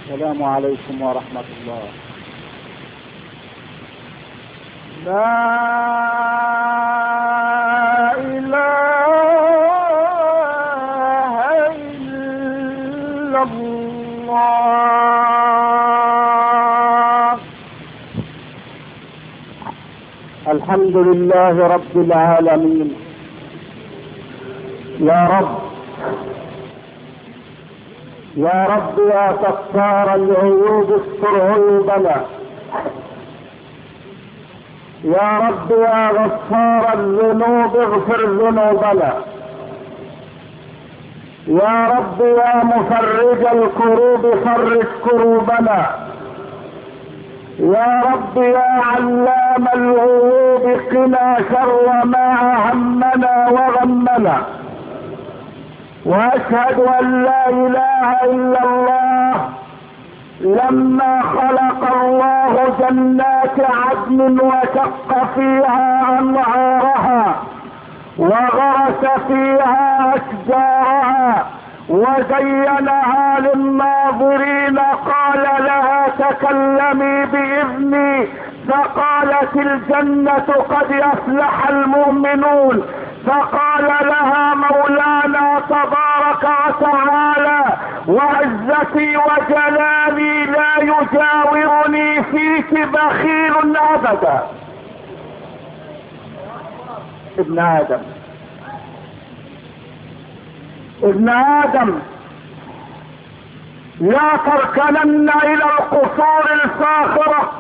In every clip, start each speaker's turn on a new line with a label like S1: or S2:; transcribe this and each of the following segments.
S1: السلام عليكم ورحمة الله. لا إله إلا الله. الحمد لله رب العالمين. يا رب يا رب يا ستار العيوب استر عيوبنا. يا رب يا غفار الذنوب اغفر ذنوبنا. يا رب يا مفرج الكروب فرج كروبنا. يا رب يا علام الغيوب قنا شر ما همنا وغمنا. واشهد ان لا اله الا الله. لما خلق الله جنات عدن وشق فيها انهارها وغرس فيها اشجارها وزينها للناظرين قال لها تكلمي باذني فقالت الجنة قد افلح المؤمنون. فقال لها مولانا تبارك وتعالى وعزتي وجلالي لا يجاورني فيك بخيل ابدا. ابن ادم لا تركنن الى القصور الفاخرة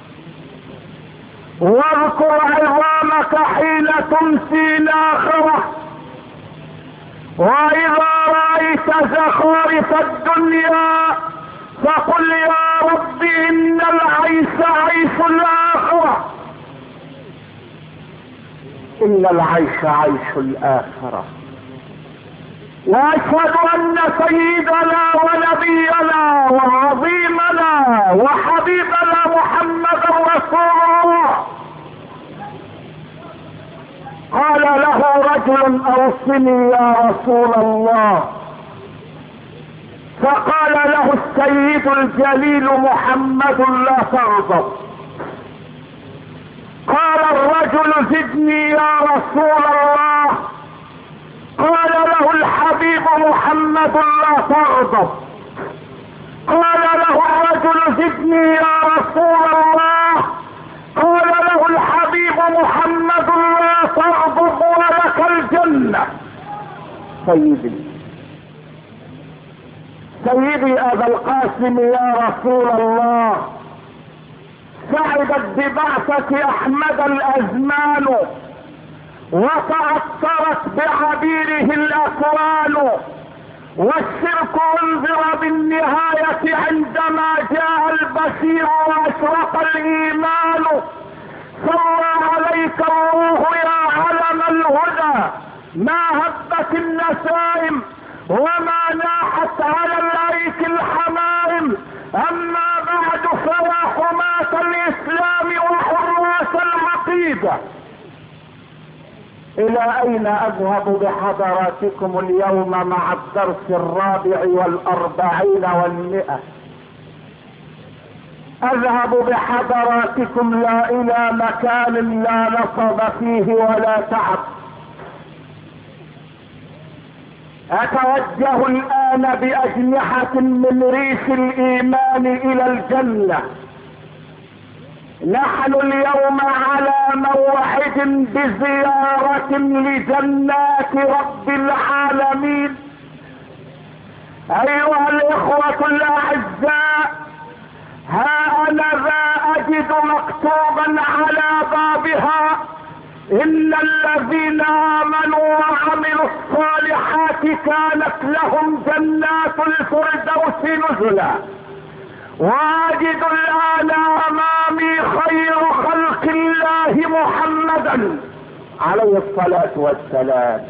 S1: واذكر عظامك حين تمسي ناخرة. واذا رأيت زخارف الدنيا فقل يا رب ان العيش عيش الاخرة. ان العيش عيش الاخرة. واشهد ان سيدنا ونبينا وعظيمنا وحبيبنا محمد رسول الله قال له رجل اوصني يا رسول الله. فقال له السيد الجليل محمد لا تغضب. قال الرجل زدني يا رسول الله. قال له الحبيب محمد لا تغضب. قال له الرجل زدني يا رسول الله. قال له الحبيب محمد لا تغضب ولك الجنة. سيدي ابا القاسم يا رسول الله سعدت ببعثة احمد الازمان وتعطرت بعبيره الاكوان والشرك انذر بالنهاية عندما جاء البشير واشرق الايمان. صلى عليك الله يا علم الهدى ما هبت النسائم وما ناحت على الايك الحمائم. اما بعد فيا حماة الاسلام وحراس العقيدة الى اين اذهب بحضراتكم اليوم مع الدرس 44 و100؟ اذهب بحضراتكم لا الى مكان لا نصب فيه ولا تعب. اتوجه الان باجنحة من ريش الايمان الى الجنة. نحن اليوم على موعد بزيارة لجنات رب العالمين. ايها الاخوة الاعزاء ها انا ذا اجد مكتوبا على بابها ان الذين امنوا وعملوا الصالحات كانت لهم جنات الفردوس نزلا. واجد الان امامي خير خلق الله محمدا عليه الصلاة والسلام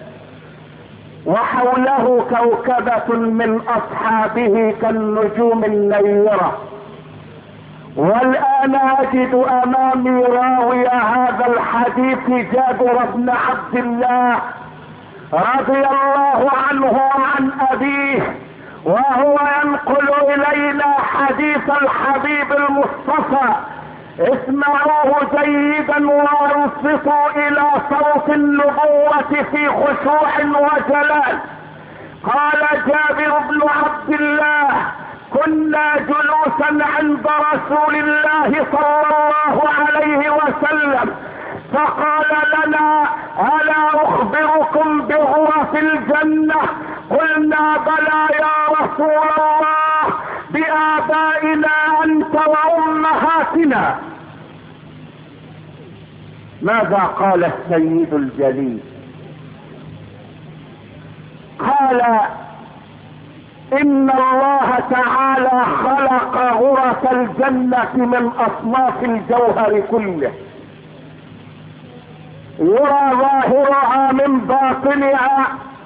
S1: وحوله كوكبة من اصحابه كالنجوم النيرة. والان اجد امامي راوي هذا الحديث جابر بن عبد الله رضي الله عنه وعن ابيه وهو ينقل الينا حديث الحبيب المصطفى. اسمعوه جيدا وانصتوا الى صوت النبوة في خشوع وجلال. قال جابر بن عبد الله: كنا جلوسا عند رسول الله صلى الله عليه وسلم، فقال لنا: ألا أخبركم بغرف الجنة؟ قلنا: بلى يا رسول الله، بآبائنا أنت وأمهاتنا. ماذا قال السيد الجليل؟ قال: إن الله تعالى خلق غرف الجنة من أصناف الجوهر كله، يرى ظاهرها من باطنها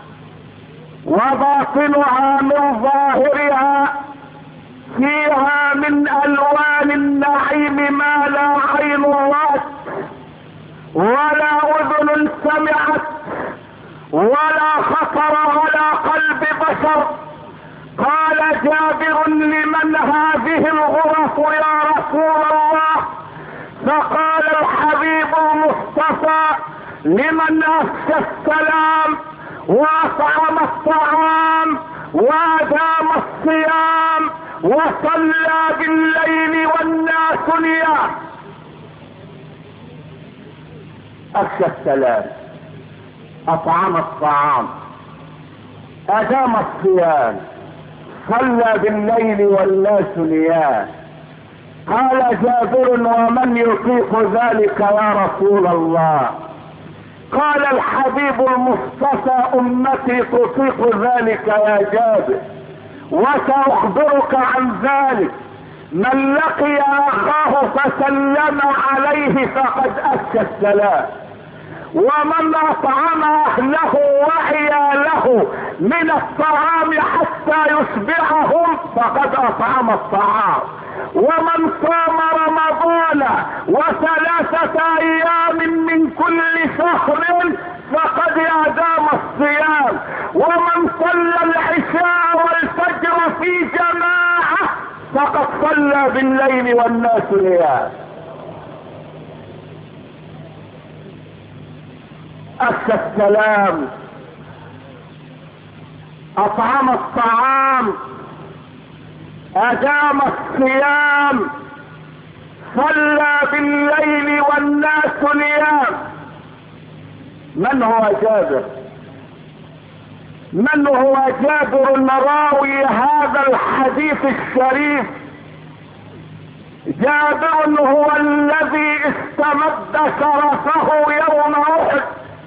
S1: وباطنها من ظاهرها، فيها من ألوان النعيم ما لا عين رأت ولا أذن سمعت ولا خطر على قلب بشر. قال جابر: لمن هذه الغرف يا رسول الله؟ فقال الحبيب المصطفى: لمن أفشى السلام وأطعم الطعام وأدام الصيام وصلى بالليل والناس نيام. أفشى السلام، أطعم الطعام، أدام الصيام، صلى بالليل والناس نيام. قال جابر: ومن يطيق ذلك يا رسول الله؟ قال الحبيب المصطفى: أمتي تطيق ذلك يا جابر، وسأخبرك عن ذلك. من لقي أخاه فسلم عليه فقد أفشى السلام، ومن أطعم أهله وعياله من الطعام حتى يشبعهم فقد أطعم الطعام، ومن صام رمضان وثلاثة أيام من كل شهر فقد أدام الصيام، ومن صلى العشاء والفجر في جماعة فقد صلى بالليل والناس نيام. أفشى السلام، أطعم الطعام، أدام الصيام، صلى بالليل والناس نيام. من هو جابر؟ من هو جابر راوي هذا الحديث الشريف؟ جابر هو الذي استمد شرفه يوم أحد،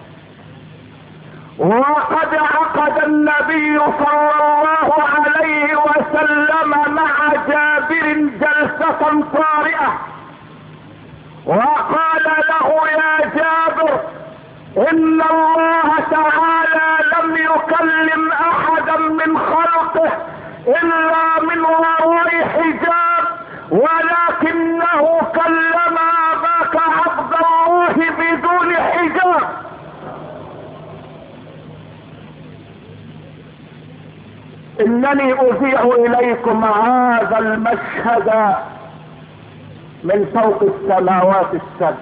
S1: وقد عقد النبي صلى الله عليه وسلم مع جابر جلسة طارئة، وقال له: يا جابر، إن الله تعالى لم يكلم أحدا من خلقه إلا من وراء حجاب، ولكنه كلم أباك عبد الله بدون حجاب. إنني أذيع إليكم هذا المشهد من فوق السماوات السبع.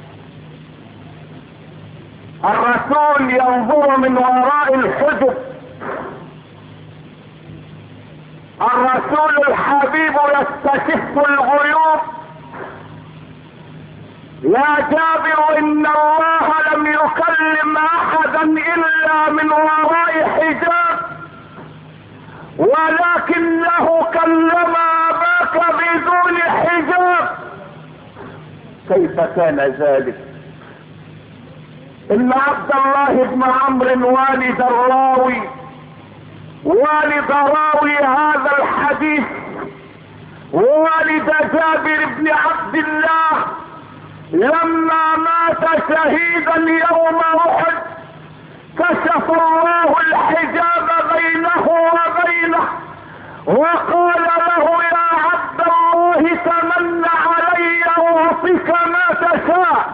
S1: الرسول ينظر من وراء الحجب، الرسول الحبيب يستشف الغيوب. يا جابر، إن الله لم يكلم أحدا إلا من وراء حجاب، ولكنه كلم أباك بدون حجاب. كيف كان ذلك؟ إن عبد الله بن عمرو والد راوي هذا الحديث، والد جابر بن عبد الله، لما مات شهيدا يوم أحد كشف الله الحجاب بينه وبينه، وقال له: يا عبد الله، تمن علي أعطيك ما تشاء.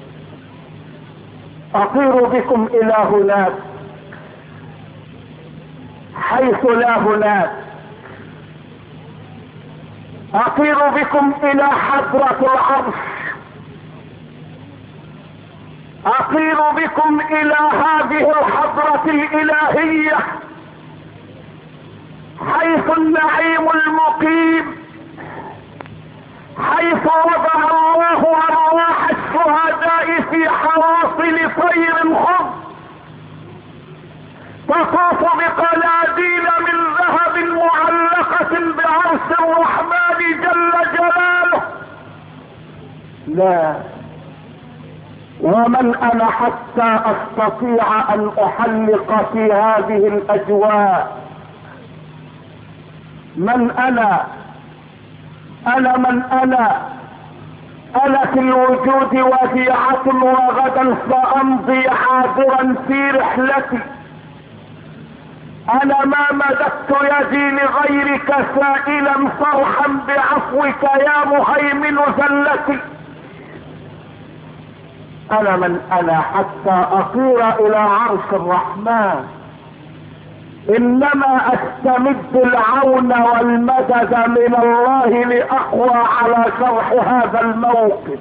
S1: أطير بكم إلى هناك حيث لا هناك. اطير بكم الى حضرة العرش، اطير بكم الى هذه الحضرة الالهية حيث النعيم المقيم، حيث وضع الله ارواح الشهداء في حواصل طير خضر تطوف بقناديل من ذهب معلقة بعرش الرحمن جل جلاله. لا، ومن انا حتى استطيع ان احلق في هذه الاجواء؟ من انا؟ من انا في الوجود وديعة، وغدا سامضي عابرا في رحلتي. انا ما مددت يدي لغيرك سائلا فرحا بعفوك يا مهيمن زلتي. انا من انا حتى اطير الى عرش الرحمن؟ انما استمد العون والمدد من الله لاقوى على شرح هذا الموقف،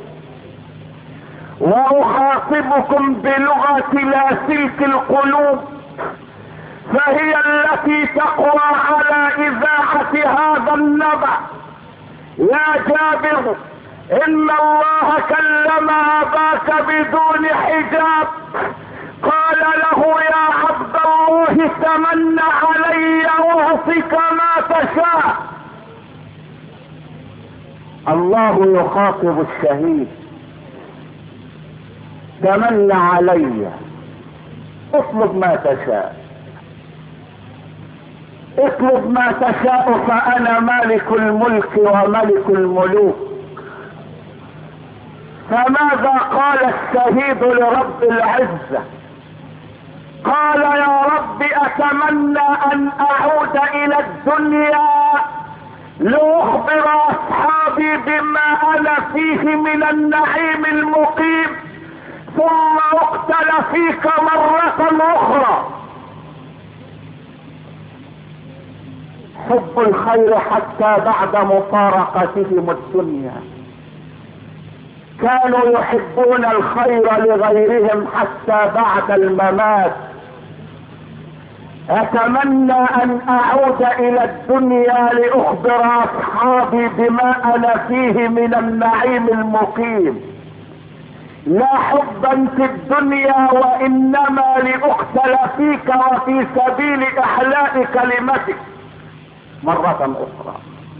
S1: واخاطبكم بلغة لاسلك القلوب، فهي التي تقوى على اذاعة هذا النبأ. يا جابر، ان الله كلم اباك بدون حجاب، قال له يا عبد الله تمنى علي واعطك ما تشاء. الله يخاطب الشهيد، تمنى علي، اطلب ما تشاء، اطلب ما تشاء فانا مالك الملك وملك الملوك. فماذا قال الشهيد لرب العزة؟ قال يا رب اتمنى ان اعود الى الدنيا لاخبر اصحابي بما انا فيه من النعيم المقيم، ثم اقتل فيك مرة اخرى. حب الخير حتى بعد مفارقتهم الدنيا، كانوا يحبون الخير لغيرهم حتى بعد الممات. اتمنى ان اعود الى الدنيا لاخبر اصحابي بما انا فيه من النعيم المقيم، لا حبا في الدنيا وانما لاقتل فيك وفي سبيل احلاء كلمتك مرة اخرى.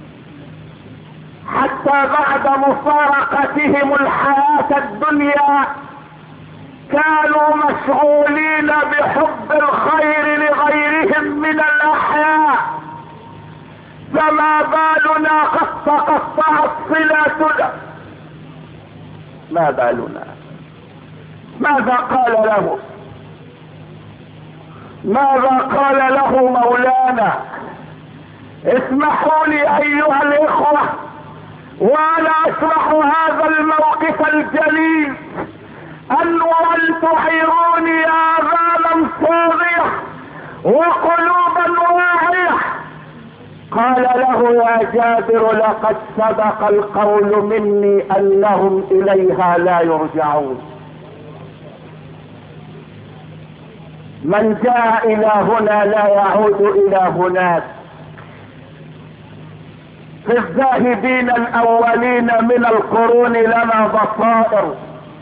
S1: حتى بعد مفارقتهم الحياة الدنيا كانوا مشغولين بحب الخير لغيرهم من الاحياء. فما بالنا قد تقطعت صلاتنا؟ ما بالنا؟ ماذا قال له؟ ماذا قال له مولانا؟ اسمحوا لي ايها الاخوة وانا اشرح هذا الموقف الجليل ان تعيروني اذانا صاغية وقلوبا واعية. قال له يا جابر لقد سبق القول مني انهم اليها لا يرجعون. من جاء الى هنا لا يعود الى هناك. في الذاهبين الاولين من القرون لنا بصائر،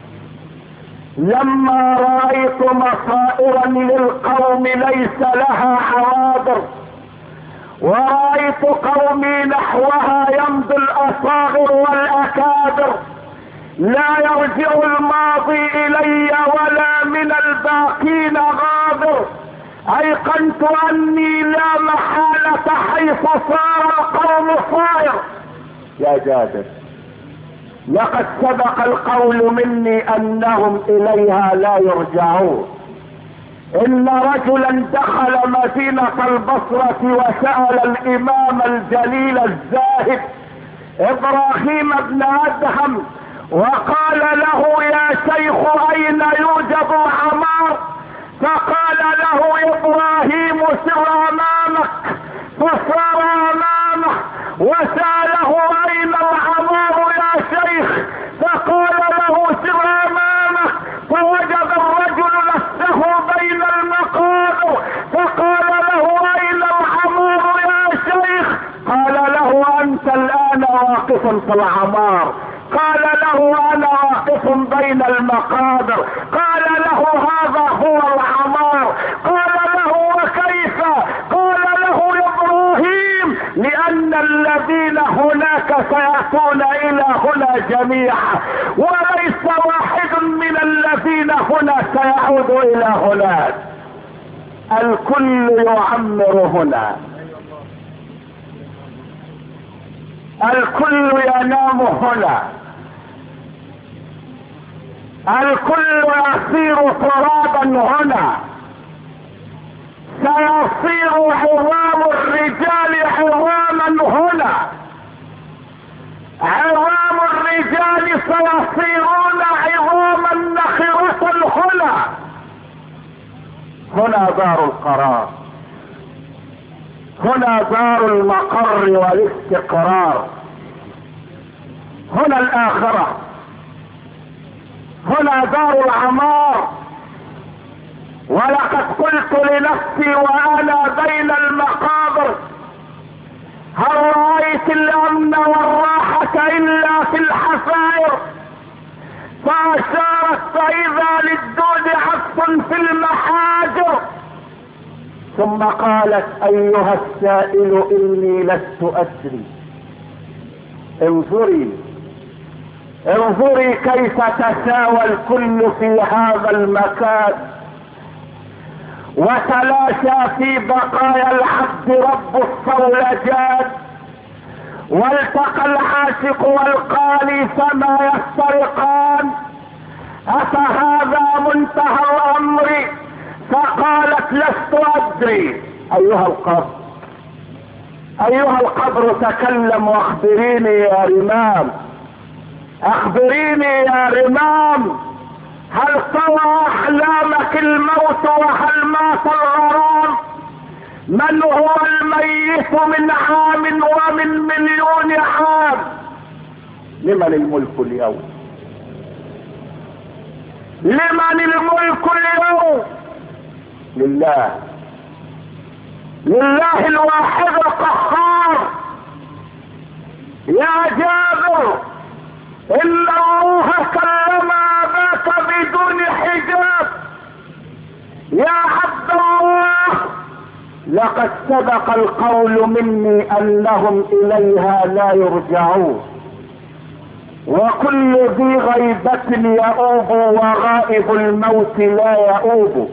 S1: لما رأيت مصائرا للقوم ليس لها حواضر، ورأيت قومي نحوها يمضي الاصاغر والاكابر، لا يرجع الماضي الي ولا من الباقين غابر. ايقنت اني لا محالة حيث صار القوم صائر. يا جابر لقد سبق القول مني انهم اليها لا يرجعون. ان رجلا دخل مدينة البصرة وسأل الامام الجليل الزاهد ابراهيم بن ادهم وقال له يا شيخ اين يوجد عمار؟ فقال له ابراهيم سر امامك فصار امامه وسأله اين العمار يا شيخ، فقال له سر امامه، فوجد الرجل نفسه بين المقابر، فقال له اين العمار يا شيخ، قال له انت الان واقف في العمار، قال له انا واقف بين المقابر، قال له هذا هو العمار، قال له وكيف، قال له يا ابراهيم لان الذين هناك سيأتون الى هنا جميعا، وليس واحد من الذين هنا سيعود الى هناك، الكل يعمر هنا، الكل ينام هنا، الكل يصير ترابا هنا، سيصير عظام الرجال عظاما هنا، عظام الرجال سيصيرون عظاما نخرة هنا، هنا دار القرار، هنا دار المقر والاستقرار، هنا الآخرة، هنا دار العمار. ولقد قلت لنفسي وانا بين المقابر هل رأيت الامن والراحة الا في الحفائر، فاشارت فاذا للدود عطف في المحاجر، ثم قالت ايها السائل اني لست ادري، انظري انظري كيف تساوى الكل في هذا المكان، وتلاشى في بقايا العبد رب الصولجات، والتقى العاشق والقالي فما يفترقان، افهذا منتهى الامر، فقالت لست ادري. ايها القبر، ايها القبر تكلم واخبريني يا رمام، اخبريني يا رمام، هل طوى احلامك الموت وهل مات الغرام؟ من هو الميت من عام ومن مليون عام؟ لمن الملك اليوم؟ لمن الملك اليوم؟ لله، لله الواحد القهار. يا جابر ان الله كلم اباك بدون حجاب، يا عبد الله لقد سبق القول مني انهم اليها لا يرجعون، وكل ذي غيبة يؤوب وغائب الموت لا يؤوب،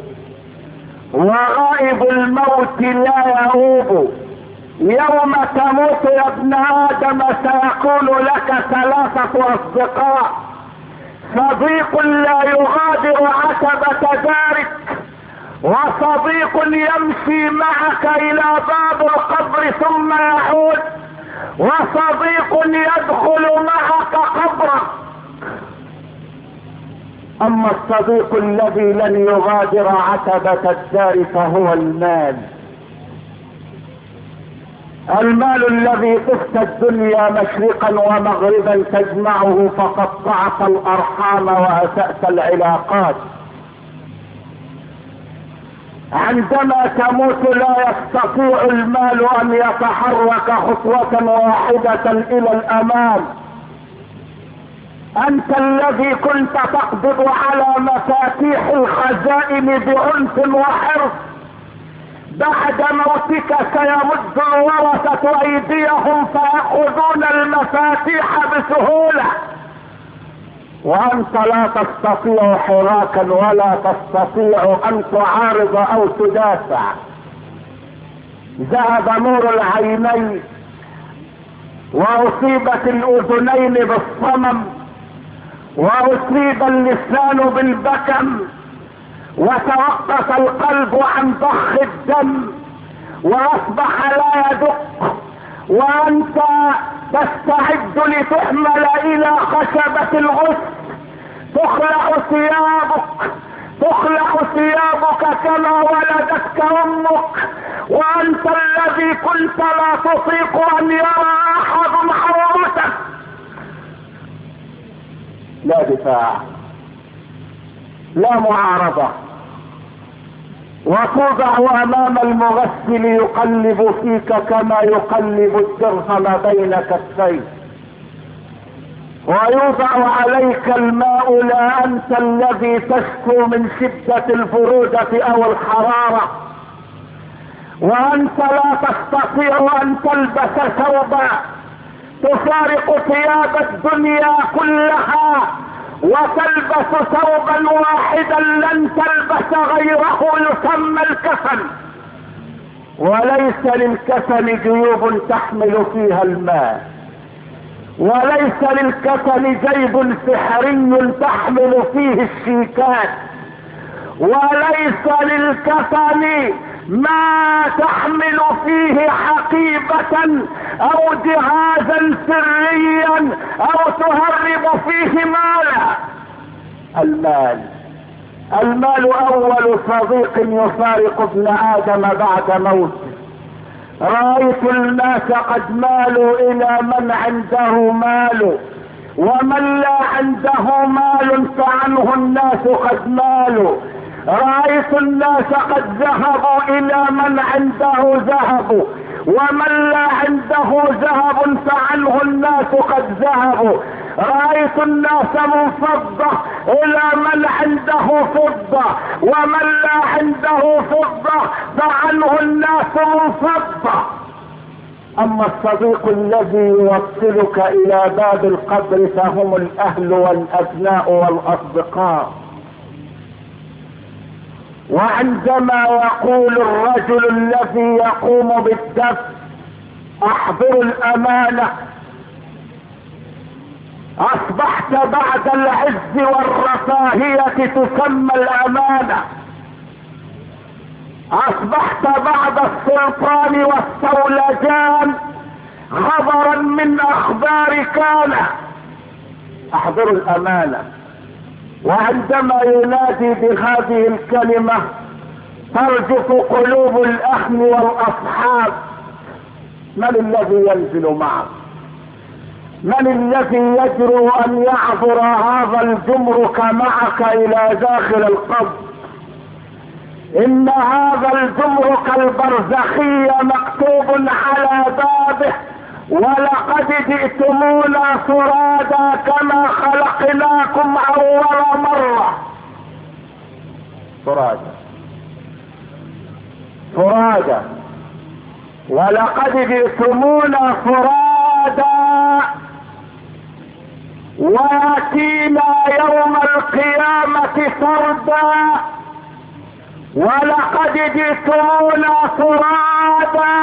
S1: وغائب الموت لا يؤوب. يوم تموت يا ابن ادم سيكون لك ثلاثة اصدقاء، صديق لا يغادر عتبة دارك، وصديق يمشي معك الى باب القبر ثم يعود، وصديق يدخل معك قبرك. اما الصديق الذي لن يغادر عتبة الدار فهو المال، المال الذي طفت الدنيا مشرقا ومغربا تجمعه فقطعت الارحام واسأت العلاقات. عندما تموت لا يستطيع المال ان يتحرك خطوة واحدة الى الامام. انت الذي كنت تقبض على مفاتيح الخزائن بعنف وحرص، بعد موتك سيمد الورثة ايديهم فيأخذون المفاتيح بسهولة، وانت لا تستطيع حراكا ولا تستطيع ان تعارض او تدافع. ذهب نور العينين واصيبت الاذنين بالصمم، واصيب اللسان بالبكم، وتوقف القلب عن ضخ الدم، واصبح لا يدق، وانت تستعد لتحمل الى خشبة الغسل، تخلع ثيابك كما ولدتك امك، وانت الذي كنت لا تطيق ان يرى احد عورتك. لا دفاع، لا معارضة، وتوضع امام المغسل يقلب فيك كما يقلب الدرهم بين كفيه، ويوضع عليك الماء لا انت الذي تشكو من شدة البرودة او الحرارة، وانت لا تستطيع ان تلبس ثوبا، تفارق ثياب الدنيا كلها وتلبس ثوبا واحدا لن تلبس غيره يسمى الكفن. وليس للكفن جيوب تحمل فيها الماء، وليس للكفن جيب سحري تحمل فيه الشيكات، وليس للكفن ما تحمل فيه حقيبة او جهازا سريا او تهرب فيه مالا. المال اول صديق يفارق ابن ادم بعد موته. رأيت الناس قد مالوا الى من عنده مال، ومن لا عنده مال فعنه الناس قد مالوا. رأيت الناس قد ذهبوا الى من عنده ذهب، ومن لا عنده ذهب فعنه الناس قد ذهبوا. رأيت الناس منفضة الى من عنده فضة، ومن لا عنده فضة فعنه الناس منفضة. اما الصديق الذي يوصلك الى باب القبر فهم الاهل والابناء والاصدقاء. وعندما يقول الرجل الذي يقوم بالدفن احضروا الامانة، اصبحت بعد العز والرفاهية تسمى الامانة، اصبحت بعد السلطان والصولجان خبرا من اخبار كان. احضروا الامانة. وعندما ينادي بهذه الكلمة ترجف قلوب الاهل والاصحاب. من الذي ينزل معه؟ من الذي يجرؤ ان يعبر هذا الجمرك معك الى داخل القبر؟ ان هذا الجمرك البرزخي مكتوب على بابه ولقد جئتمونا فرادا كما خلقناكم اول مرة. فرادا ولقد جئتمونا فرادا وياتينا يوم القيامة فردا. ولقد جئتمونا فرادا،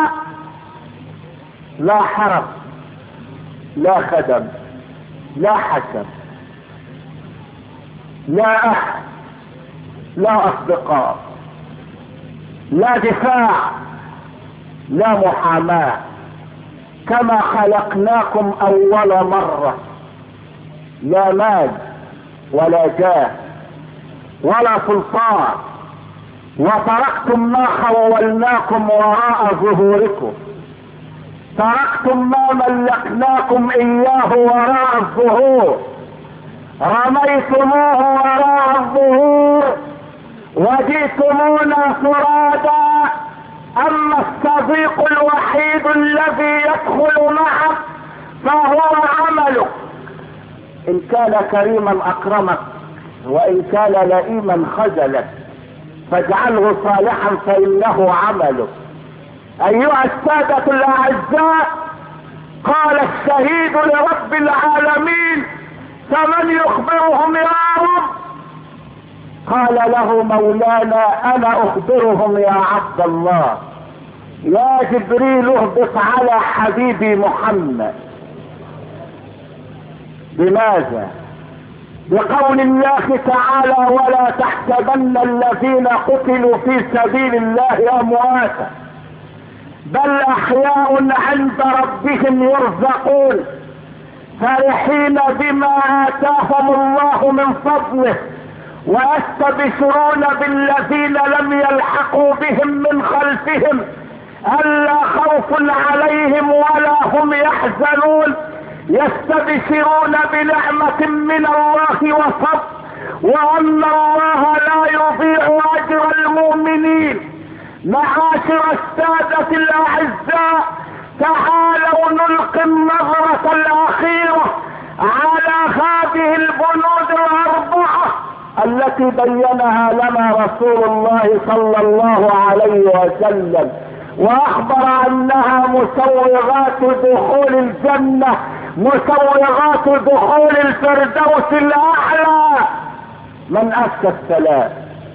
S1: لا حرم، لا خدم، لا حسب، لا اهل، لا اصدقاء، لا دفاع، لا محاماة، كما خلقناكم اول مرة. لا مال ولا جاه ولا سلطان، وتركتم ما خولناكم وراء ظهوركم، تركتم ما ملكناكم اياه وراء الظهور، رميتموه وراء الظهور وجئتمونا فرادا. اما الصديق الوحيد الذي يدخل معك فهو عملك. ان كان كريما اكرمك، وان كان لئيما خذلك، فاجعله صالحا فانه عملك. ايها السادة الاعزاء، قال الشهيد لرب العالمين: فمن يخبرهم يا رب؟ قال له مولانا: انا اخبرهم يا عبد الله. يا جبريل اهبط على حبيبي محمد. بماذا؟ بقول الله تعالى: ولا تحسبن الذين قتلوا في سبيل الله امواتا بل احياء عند ربهم يرزقون فرحين بما اتاهم الله من فضله ويستبشرون بالذين لم يلحقوا بهم من خلفهم ألا خوف عليهم ولا هم يحزنون. يستبشرون بنعمة من الله وفضل، وأن الله لا يضيع أجر المؤمنين. معاشر السادة الأعزاء، تعالوا نلقي النظرة الأخيرة على هذه البنود الأربعة التي بينها لنا رسول الله صلى الله عليه وسلم، واخبر انها مسوغات دخول الجنة، مسوغات دخول الفردوس الاعلى من افشى السلام.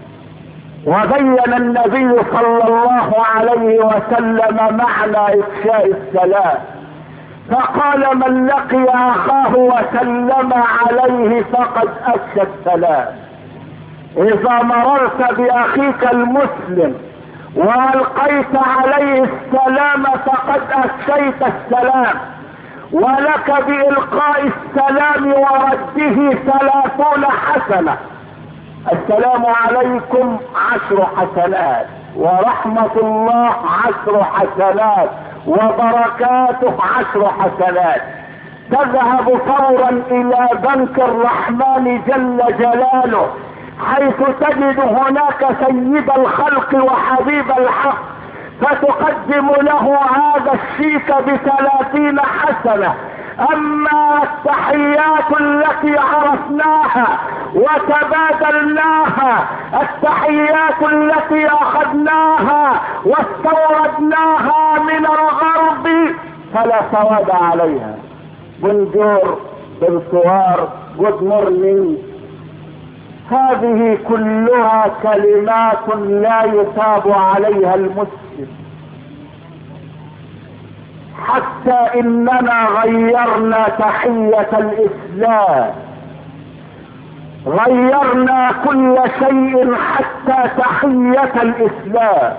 S1: وبين النبي صلى الله عليه وسلم معنى افشاء السلام، فقال من لقي اخاه وسلم عليه فقد افشى السلام. اذا مررت باخيك المسلم والقيت عليه السلام فقد افشيت السلام، ولك بالقاء السلام ورده 30 حسنة. السلام عليكم 10 حسنات، ورحمة الله 10 حسنات، وبركاته 10 حسنات. تذهب فورا الى بنك الرحمن جل جلاله، حيث تجد هناك سيد الخلق وحبيب الحق، فتقدم له هذا الشيك ب30 حسنة. اما التحيات التي عرفناها وتبادلناها، التحيات التي اخذناها واستوردناها من الغرب، فلا ثواب عليها. بونجور، بالصوار، جود مورنينج، هذه كلها كلمات لا يثاب عليها المسلم. حتى اننا غيرنا تحية الاسلام، غيرنا كل شيء حتى تحية الاسلام.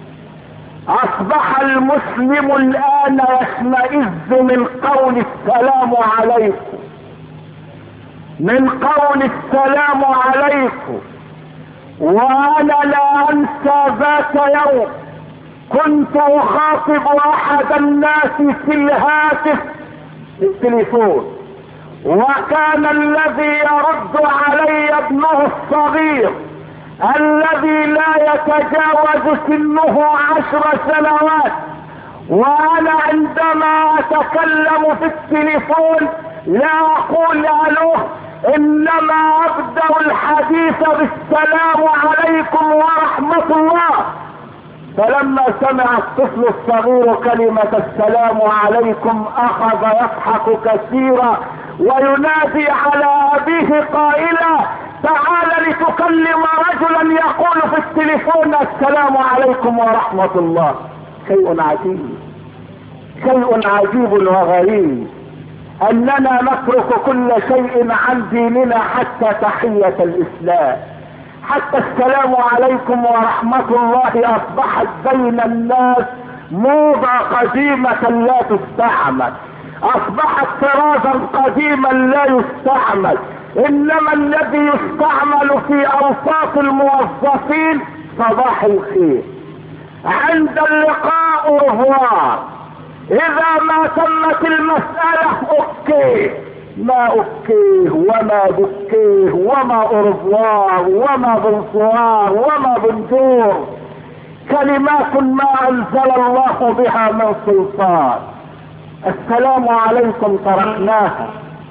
S1: اصبح المسلم الان يشمئز من قول السلام عليكم، من قول السلام عليكم. وانا لا انسى ذات يوم كنت اخاطب احد الناس في الهاتف، في التليفون، وكان الذي يرد علي ابنه الصغير الذي لا يتجاوز سنه 10 سنوات. وانا عندما اتكلم في التليفون لا اقول الو، انما ابدأ الحديث بالسلام عليكم ورحمة الله. فلما سمع الطفل الصغير كلمة السلام عليكم اخذ يضحك كثيرا وينادي على ابيه قائلا: تعال لتكلم رجلا يقول في التليفون السلام عليكم ورحمة الله. شيء عجيب، شيء عجيب وغريب اننا نترك كل شيء عن ديننا حتى تحية الاسلام. حتى السلام عليكم ورحمة الله اصبحت بين الناس موضة قديمة لا تستعمل، اصبحت طرازا قديما لا يستعمل. انما الذي يستعمل في اوساط الموظفين صباح الخير، عند اللقاء أوروار، اذا ما تمت المسألة اوكي، ما اوكيه وما بكيه وما أوروار وما بونسوار وما بونجور، كلمات ما انزل الله بها من سلطان. السلام عليكم تركناها.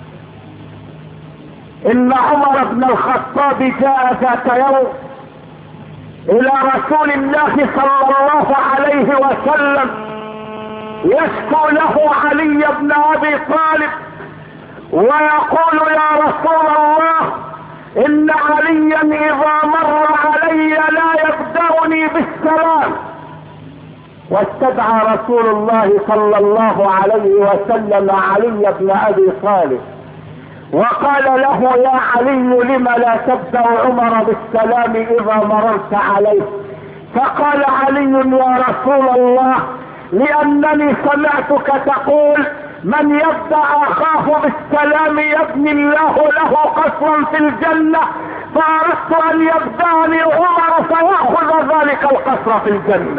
S1: ان عمر بن الخطاب جاء ذات يوم الى رسول الله صلى الله عليه وسلم يشكو له علي بن ابي طالب ويقول: يا رسول الله، ان عليا اذا مر علي لا يبدأني بالسلام. واستدعى رسول الله صلى الله عليه وسلم علي بن ابي طالب وقال له: يا علي، لم لا تبدأ عمر بالسلام اذا مررت عليه؟ فقال علي: يا رسول الله، لانني سمعتك تقول: من يبدأ اخاه بالسلام يبني الله له قصرا في الجنة، فأردت أن يبدأني عمر فيأخذ ذلك القصر في الجنة.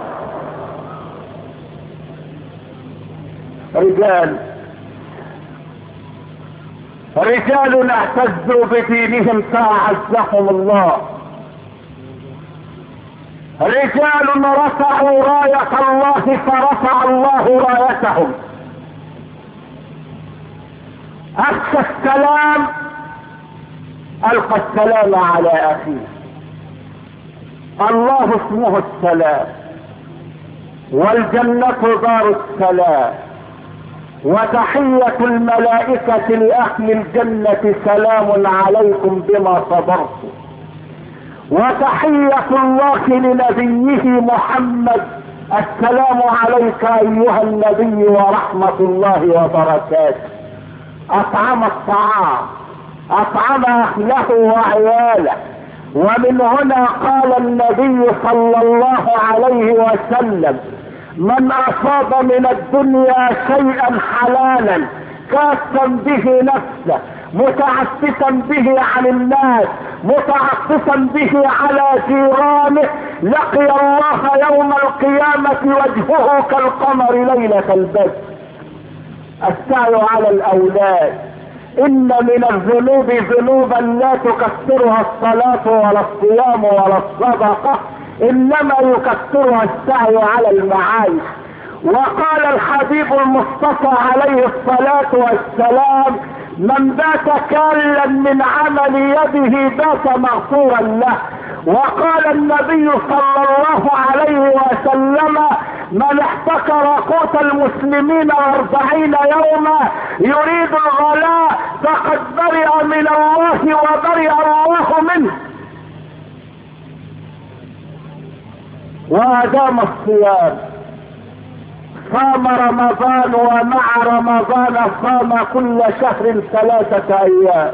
S1: رجال اعتزوا بدينهم فأعزهم الله، رجال رفعوا راية الله فرفع الله رايتهم. أخشى السلام ألقى السلام على أخيه. الله اسمه السلام، والجنة دار السلام، وتحية الملائكة لأهل الجنة سلام عليكم بما صبرتم، وتحية الله لنبيه محمد السلام عليك أيها النبي ورحمة الله وبركاته. أطعم الطعام، أطعم أهله وعياله. ومن هنا قال النبي صلى الله عليه وسلم: من أصاب من الدنيا شيئا حلالا كاسا به نفسه، متعففا به عن الناس، متعففا به على جيرانه، لقي الله يوم القيامة وجهه كالقمر ليلة البدر. السعي على الأولاد. إن من الذنوب ذنوبا لا تكفرها الصلاة ولا الصيام ولا الصدقة، إنما يكفرها السعي على المعايش. وقال الحبيب المصطفى عليه الصلاة والسلام: من بات كالا من عمل يده بات مغفورا له. وقال النبي صلى الله عليه وسلم: من احتكر قوت المسلمين 40 يوما يريد الغلاء فقد برئ من الله وبرئ الله منه. وأدام الصيام، صام رمضان، ومع رمضان صام كل شهر 3 أيام،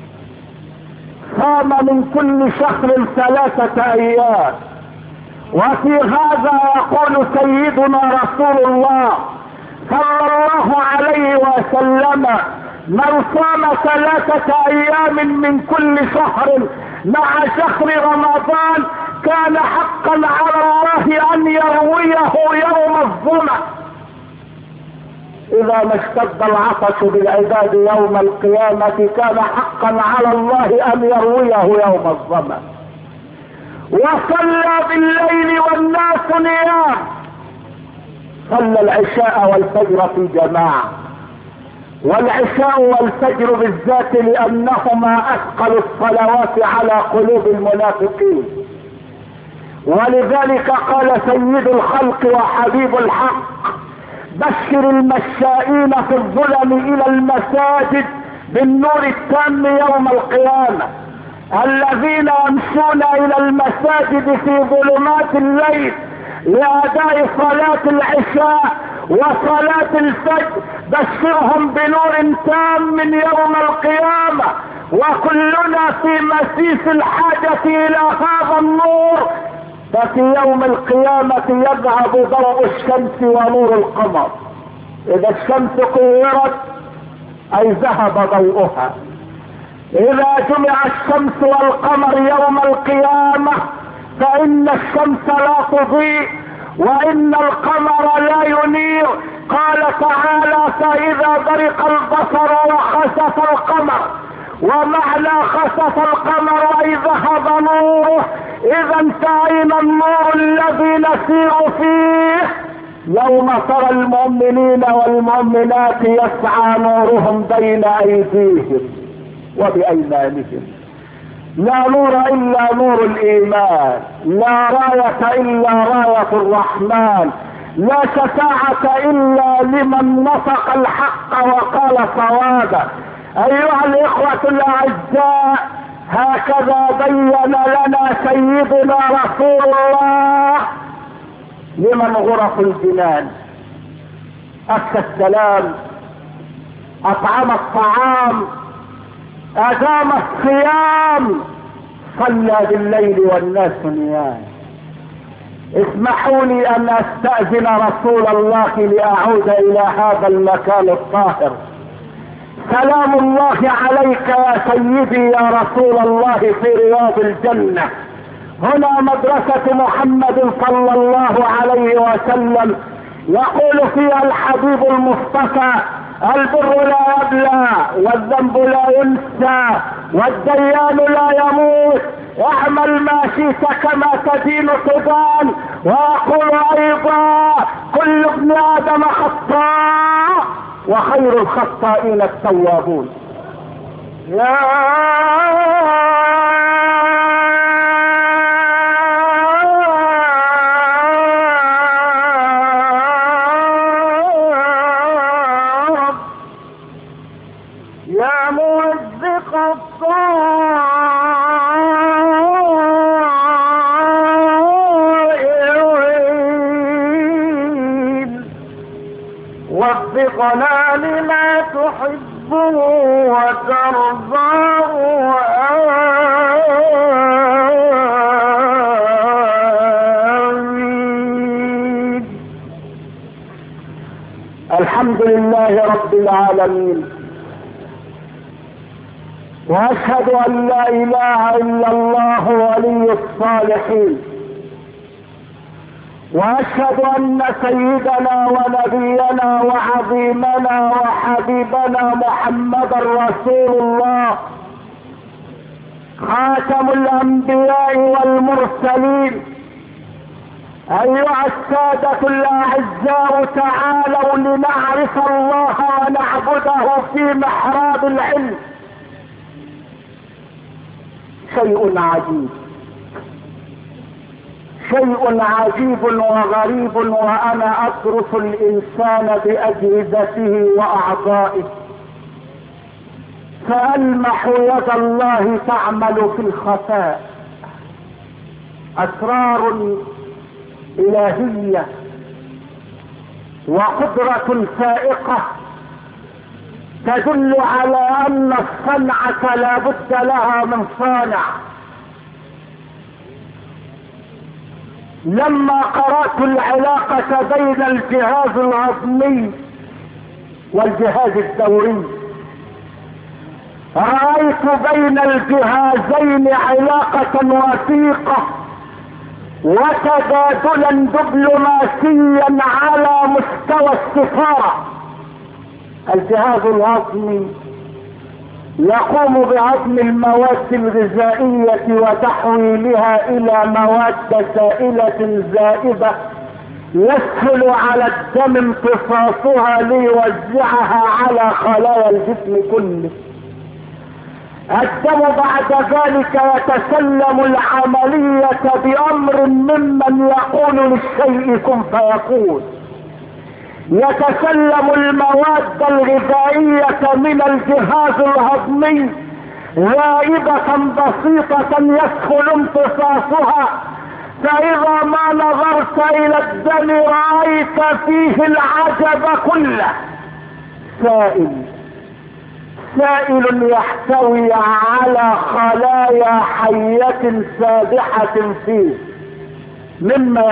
S1: صام من كل شهر 3 أيام. وفي هذا يقول سيدنا رسول الله صلى الله عليه وسلم: من صام 3 أيام من كل شهر مع شهر رمضان كان حقا على الله أن يرويه يوم الظمأ. إذا ما اشتد العطش بالعباد يوم القيامة كان حقا على الله أن يرويه يوم الظمأ. وصلى بالليل والناس نيام، صلى العشاء والفجر في جماعة، والعشاء والفجر بالذات لأنهما أثقل الصلوات على قلوب المنافقين. ولذلك قال سيد الخلق وحبيب الحق: بشر المشائين في الظلم إلى المساجد بالنور التام يوم القيامة، الذين يمشون إلى المساجد في ظلمات الليل لأداء صلاة العشاء وصلاة الفجر، بشرهم بنور تام يوم القيامة. وكلنا في مسيس الحاجة إلى هذا النور، ففي يوم القيامة يذهب ضوء الشمس ونور القمر. إذا الشمس كورت أي ذهب ضوءها. إذا جمع الشمس والقمر يوم القيامة فإن الشمس لا تضيء وإن القمر لا ينير. قال تعالى: فإذا برق البصر وخسف القمر. ومعنى خسف القمر أي ذهب نوره. إذا انتهينا النور الذي نسير فيه يوم ترى المؤمنين والمؤمنات يسعى نورهم بين أيديهم وبأيمانهم. لا نور إلا نور الإيمان، لا راية إلا راية الرحمن، لا شفاعة إلا لمن نطق الحق وقال صوابا. أيها الإخوة الأعزاء، هكذا بين لنا سيدنا رسول الله لمن غرف الجنان. أفشى السلام، أطعم الطعام، أدام الصيام، صلى بالليل والناس نيام. اسمحوا لي أن أستأذن رسول الله لأعود إلى هذا المكان الطاهر. سلام الله عليك يا سيدي يا رسول الله في رياض الجنة. هنا مدرسة محمد صلى الله عليه وسلم، يقول فيها الحبيب المصطفى: البر لا يبلى والذنب لا ينسى والديان لا يموت، اعمل ما شئت كما تدين تدان. ويقول ايضا: كل ابن ادم خطاء وخير الخطائين التوابون. يا وفقنا لما تحبه وترضاه آمين. الحمد لله رب العالمين، واشهد ان لا اله الا الله ولي الصالحين، واشهد ان سيدنا ونبينا وعظيمنا وحبيبنا محمدا رسول الله خاتم الانبياء والمرسلين. ايها السادة الاعزاء، تعالوا لنعرف الله ونعبده في محراب العلم. شيء عجيب، شيء عجيب وغريب، وانا ادرس الانسان باجهزته واعضائه، فالمح يد الله تعمل في الخفاء. اسرار الهية وقدرة فائقة تدل على ان الصنعة لا بد لها من صانع. لما قرأت العلاقة بين الجهاز الهضمي والجهاز الدوري، رأيت بين الجهازين علاقة وثيقة وتبادلا دبلوماسيا على مستوى السفارة. الجهاز الهضمي يقوم بهضم المواد الغذائية وتحويلها الى مواد سائلة زائدة يسهل على الدم امتصاصها ليوزعها على خلايا الجسم كله. الدم بعد ذلك يتسلم العملية بامر ممن يقول للشيء كن فيكون. يتسلم المواد الغذائية من الجهاز الهضمي غائبة بسيطة يسهل امتصاصها، فإذا ما نظرت إلى الدم رأيت فيه العجب كله. سائل يحتوي على خلايا حية سابحة فيه. مما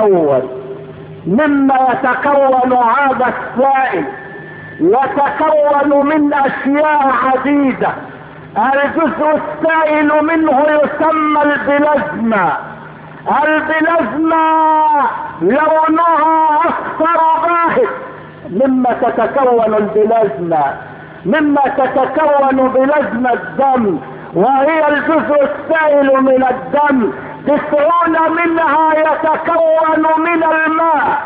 S1: يتكون هذا السائل يتكون من اشياء عديدة. الجزء السائل منه يسمى البلازما. البلازما لونها اصفر باهت. مما تتكون بلازما الدم، وهي الجزء السائل من الدم. 90 منها يتكون من الماء.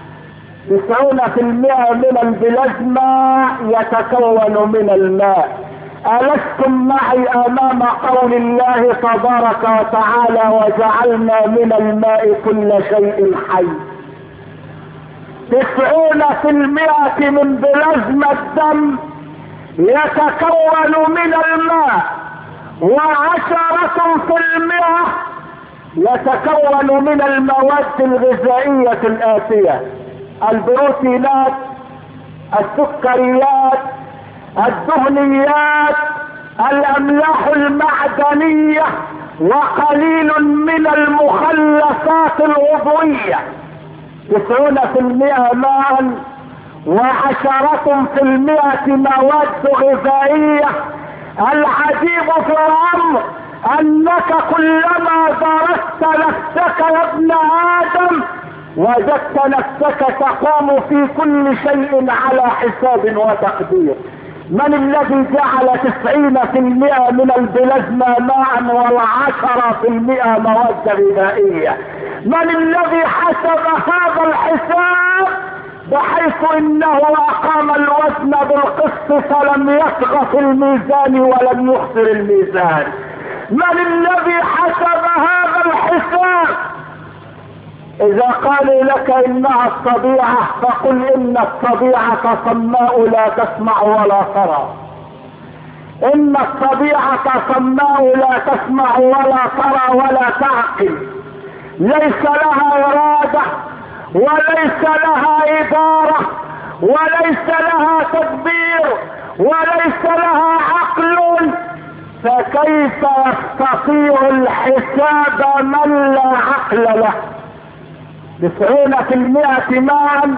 S1: 90% من البلازما يتكون من الماء. ألستم معي امام قول الله تبارك وتعالى: وجعلنا من الماء كل شيء حي. 90% من بلازما الدم يتكون من الماء، و10% يتكون من المواد الغذائية الآتية: البروتينات، السكريات، الدهنيات، الأملاح المعدنية، وقليل من المخلفات العضوية. 90% ماء و10% مواد غذائية. العجيب في الامر انك كلما درست نفسك يا ابن ادم وجدت نفسك تقوم في كل شيء على حساب وتقدير. من الذي جعل 90% من البلازما ماء و10% مواد غذائية؟ من الذي حسب هذا الحساب بحيث انه اقام الوزن بالقسط فلم يطغى في الميزان ولم يخسر الميزان؟ من الذي حسب هذا الحساب؟ اذا قالوا لك انها الطبيعة فقل ان الطبيعة صماء لا تسمع ولا ترى. ان الطبيعة صماء لا تسمع ولا ترى ولا تعقل، ليس لها ارادة وليس لها ادارة وليس لها تدبير وليس لها عقل، فكيف يستطيع الحساب من لا عقل له؟ 90% ماء،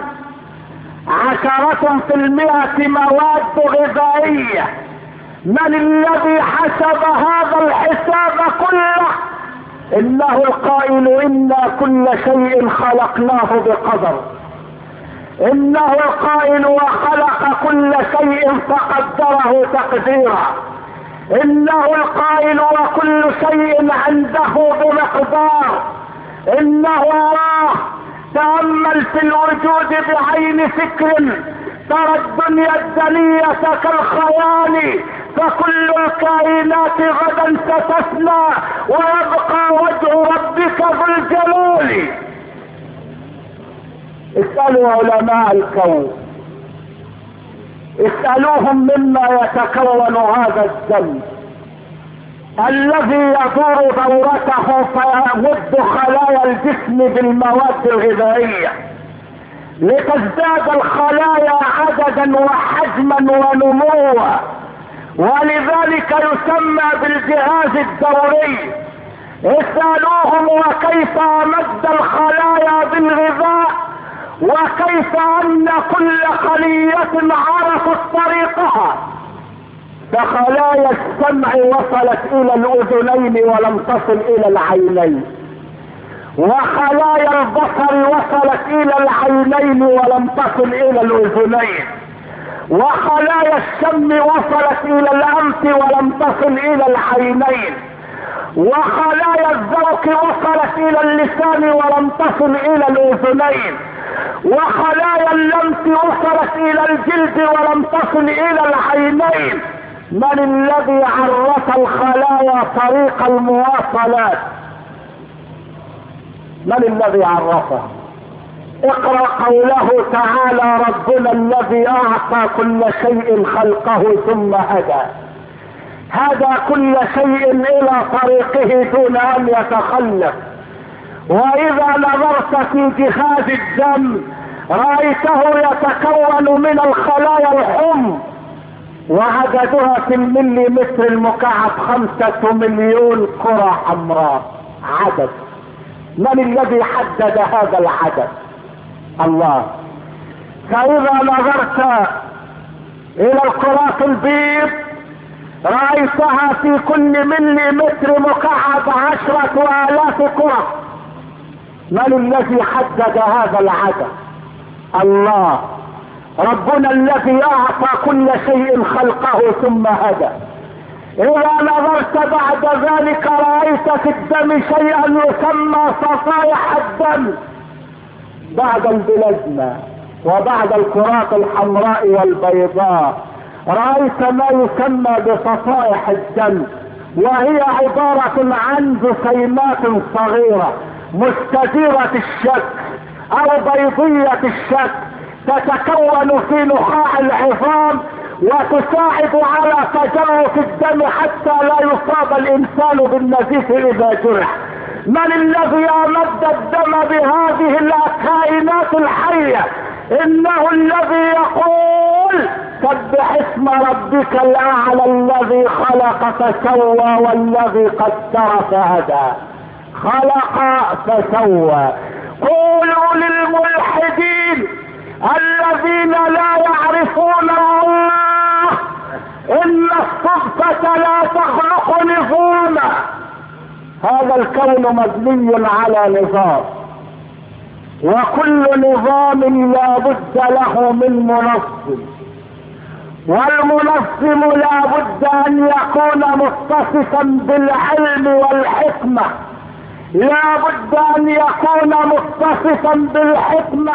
S1: 10% مواد غذائية. من الذي حسب هذا الحساب كله؟ انه القائل انا كل شيء خلقناه بقدر. انه القائل وخلق كل شيء فقدره تقديرا. انه القائل وكل شيء عنده بمقدار. انه الله. تأمل في الوجود بعين فكر ترى الدنيا الدنية كالخيال، فكل الكائنات غدا ستفنى ويبقى وجه ربك ذو الجلال. اسألوا علماء الكون، اسألوهم مما يتكون هذا الدم الذي يدور دورته فيمد خلايا الجسم بالمواد الغذائية لتزداد الخلايا عددا وحجما ونموا، ولذلك يسمى بالجهاز الدوري. اسألوهم وكيف مد الخلايا بالغذاء، وكيف ان كل خلية عرفت طريقها. فخلايا السمع وصلت الى الاذنين ولم تصل الى العينين، وخلايا البصر وصلت الى العينين ولم تصل الى الاذنين، وخلايا الشم وصلت الى الانف ولم تصل الى العينين، وخلايا الذوق وصلت الى اللسان ولم تصل الى الاذنين، وخلايا اللمس وصلت الى الجلد ولم تصل الى العينين. من الذي عرف الخلايا طريق المواصلات؟ من الذي عرفه؟ اقرأ قوله تعالى ربنا الذي اعطى كل شيء خلقه ثم هدى كل شيء الى طريقه دون ان يتخلف. واذا نظرت في جهاز الدم رأيته يتكون من الخلايا الحمر وعددها في المليمتر المكعب 5 مليون كرة حمراء. عدد. من الذي حدد هذا العدد؟ الله. فإذا نظرت إلى الكرات البيض رأيتها في كل مليمتر مكعب 10,000 كرة. من الذي حدد هذا العدد؟ الله. ربنا الذي اعطى كل شيء خلقه ثم هدى. اذا نظرت بعد ذلك رأيت في الدم شيئا يسمى صفائح الدم بعد البلازما وبعد الكرات الحمراء والبيضاء. رأيت ما يسمى بصفائح الدم، وهي عبارة عن جسيمات صغيرة مستديرة الشكل او بيضية الشكل تتكون في نخاع العظام وتساعد على تجرف الدم حتى لا يصاب الانسان بالنزيف اذا جرح. من الذي امد الدم بهذه الكائنات الحية؟ انه الذي يقول سبح اسم ربك الاعلى الذي خلق فسوى والذي قدر فهدى. خلق فسوى. قولوا للملحدين الذين لا الكون مبني على نظام، وكل نظام لا بد له من منظم، والمنظم لا بد ان يكون متصفا بالعلم والحكمة، لا بد ان يكون متصفا بالحكمة.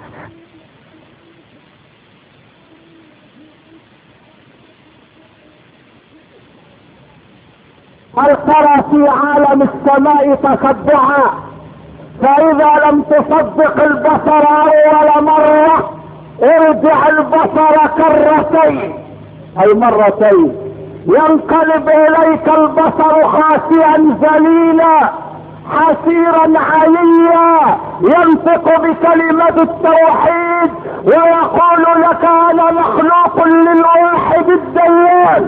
S1: هل ترى في عالم السماء تصدعا؟ فاذا لم تصدق البصر اول مرة ارجع البصر كرتين اي مرتين، ينقلب اليك البصر خاسئا ذليلا حسيرا عليا، ينطق بكلمة التوحيد ويقول لك انا مخلوق للواحد الديان.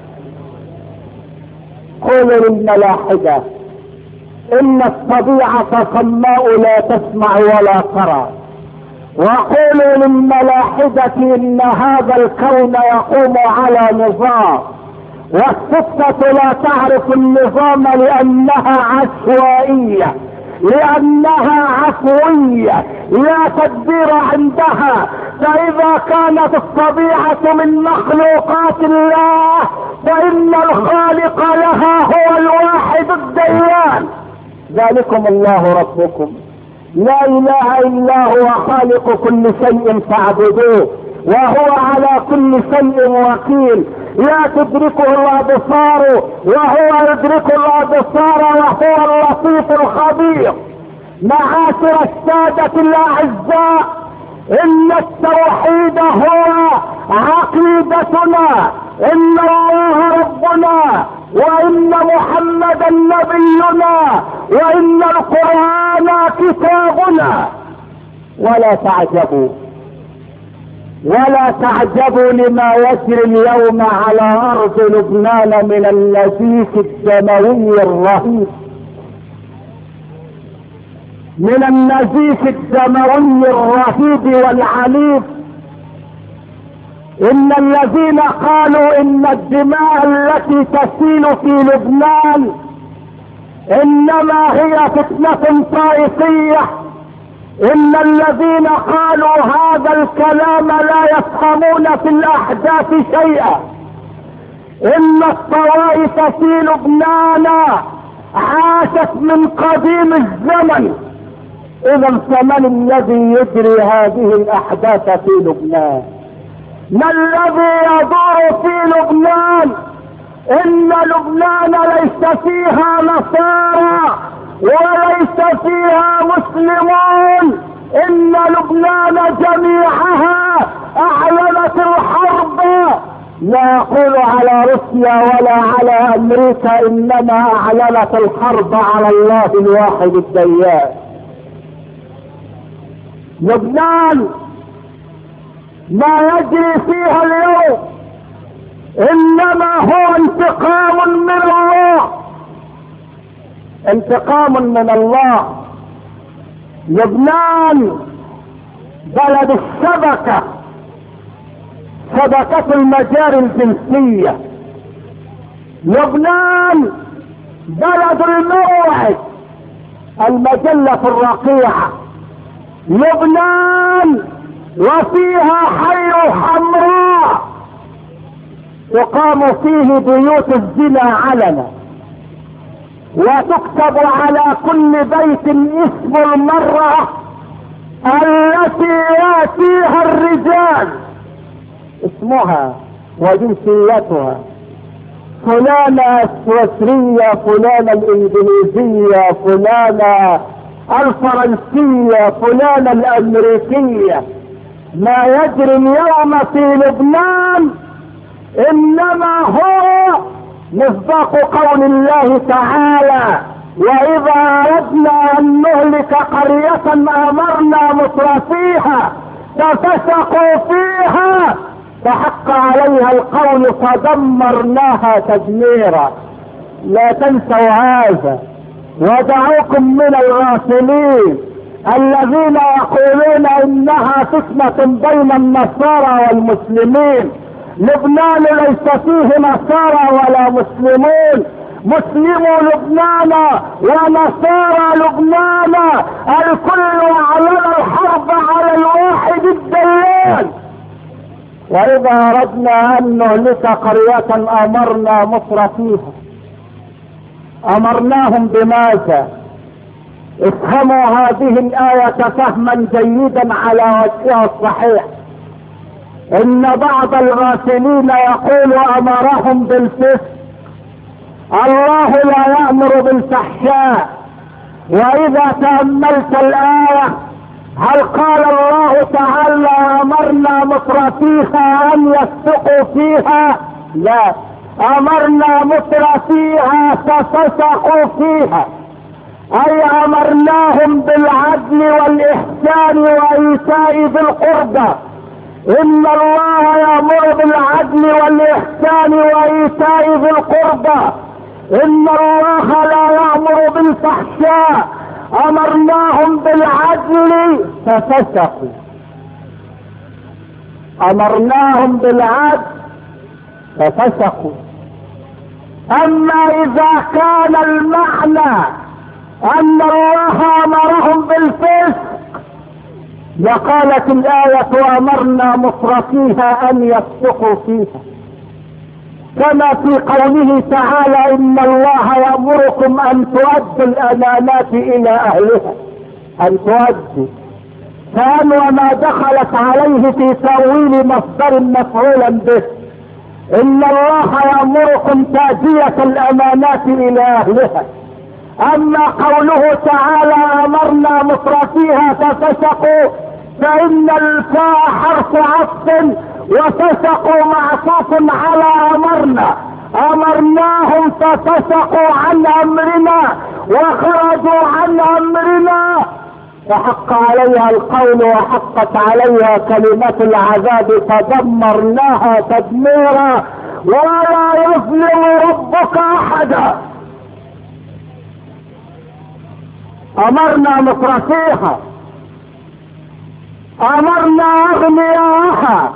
S1: قولوا للملاحدة ان الطبيعة صماء لا تسمع ولا ترى، وقولوا للملاحدة ان هذا الكون يقوم على نظام، والستة لا تعرف النظام لانها عشوائية، لانها عفوية، لا تدبير عندها. فاذا كانت الطبيعة من مخلوقات الله فان الخالق لها هو الواحد الديان. ذلكم الله ربكم لا اله الا هو خالق كل شيء فاعبدوه، وهو على كل شيء وكيل، لا تدركه الابصار وهو يدرك الابصار وهو اللطيف الخبير. معاشر السادة الاعزاء، ان التوحيد هو عقيدتنا، ان الله ربنا، وان محمدا نبينا، وان القرآن كتابنا. ولا تعجبوا لما يجري اليوم على ارض لبنان من النزيف الدموي الرهيب، من النزيف الدموي الرهيب والعنيف. ان الذين قالوا ان الدماء التي تسيل في لبنان انما هي فتنة طائفية، ان الذين قالوا هذا الكلام لا يفهمون في الاحداث شيئا. ان الطوائف في لبنان عاشت من قديم الزمن. اذا فمن الذي يجري هذه الاحداث في لبنان؟ ما الذي يدور في لبنان؟ ان لبنان ليس فيها نصارى وليس فيها مسلمون، ان لبنان جميعها اعلنت الحرب، لا اقول على روسيا ولا على امريكا، انما اعلنت الحرب على الله الواحد الديان. لبنان ما يجري فيها اليوم انما هو انتقام من الله، انتقام من الله. لبنان بلد الشبكة، شبكة المجاري الجنسية. لبنان بلد الموعد، المجلة الرقيعة. لبنان وفيها حي حمراء تقام فيه بيوت الزنا علنا، وتكتب على كل بيت اسم المرأة التي ياتيها الرجال، اسمها وجنسيتها، فلانة السويسرية، فلانة الانجليزية، فلانة الفرنسية، فلانة الامريكية. ما يجري اليوم في لبنان انما هو مصداق قول الله تعالى: واذا اردنا ان نهلك قرية امرنا مترفيها ففسقوا فيها فحق عليها القول فدمرناها تدميرا. لا تنسوا هذا، ودعوكم من الغافلين الذين يقولون انها فتنة بين النصارى والمسلمين. لبنان ليس فيه نصارى ولا مسلمون، مسلمو لبنان ونصارى لبنان، الكل اعلن الحرب على الواحد الديان. واذا اردنا ان نهلك قرية امرنا مترفيها. امرناهم بماذا؟ افهموا هذه الآية فهما جيدا على وجهها الصحيح. ان بعض الغافلين يقول امرهم بالفسق. الله لا يأمر بالفحشاء. واذا تأملت الآية هل قال الله تعالى امرنا مترفيها ان يفسقوا فيها؟ لا، امرنا مترفيها ففسقوا فيها، اي امرناهم بالعدل والاحسان وايتاء ذي القربى. ان الله يأمر بالعدل والاحسان وايتاء ذي القربى. ان الله لا يأمر بالفحشاء. امرناهم بالعدل ففسقوا. امرناهم بالعدل ففسقوا. اما اذا كان المعنى ان الله امرهم بالفسق لقالت الآية امرنا مترفيها ان يفسقوا فيها، كما في قوله تعالى ان الله يأمركم ان تؤدوا الامانات الى اهلها. ان تؤدوا، فان وما دخلت عليه في تأويل مصدر مفعولا به. ان الله يأمركم تأدية الامانات الى اهلها. اما قوله تعالى امرنا مترفيها ففسقوا فان الفاء حرف عطف وفسقوا معطوف على امرنا. امرناهم ففسقوا عن امرنا وخرجوا عن امرنا، فحق عليها القول وحقت عليها كلمة العذاب فدمرناها تدميرا ولا يظلم ربك احدا. امرنا مترفيها، امرنا اغنياءها،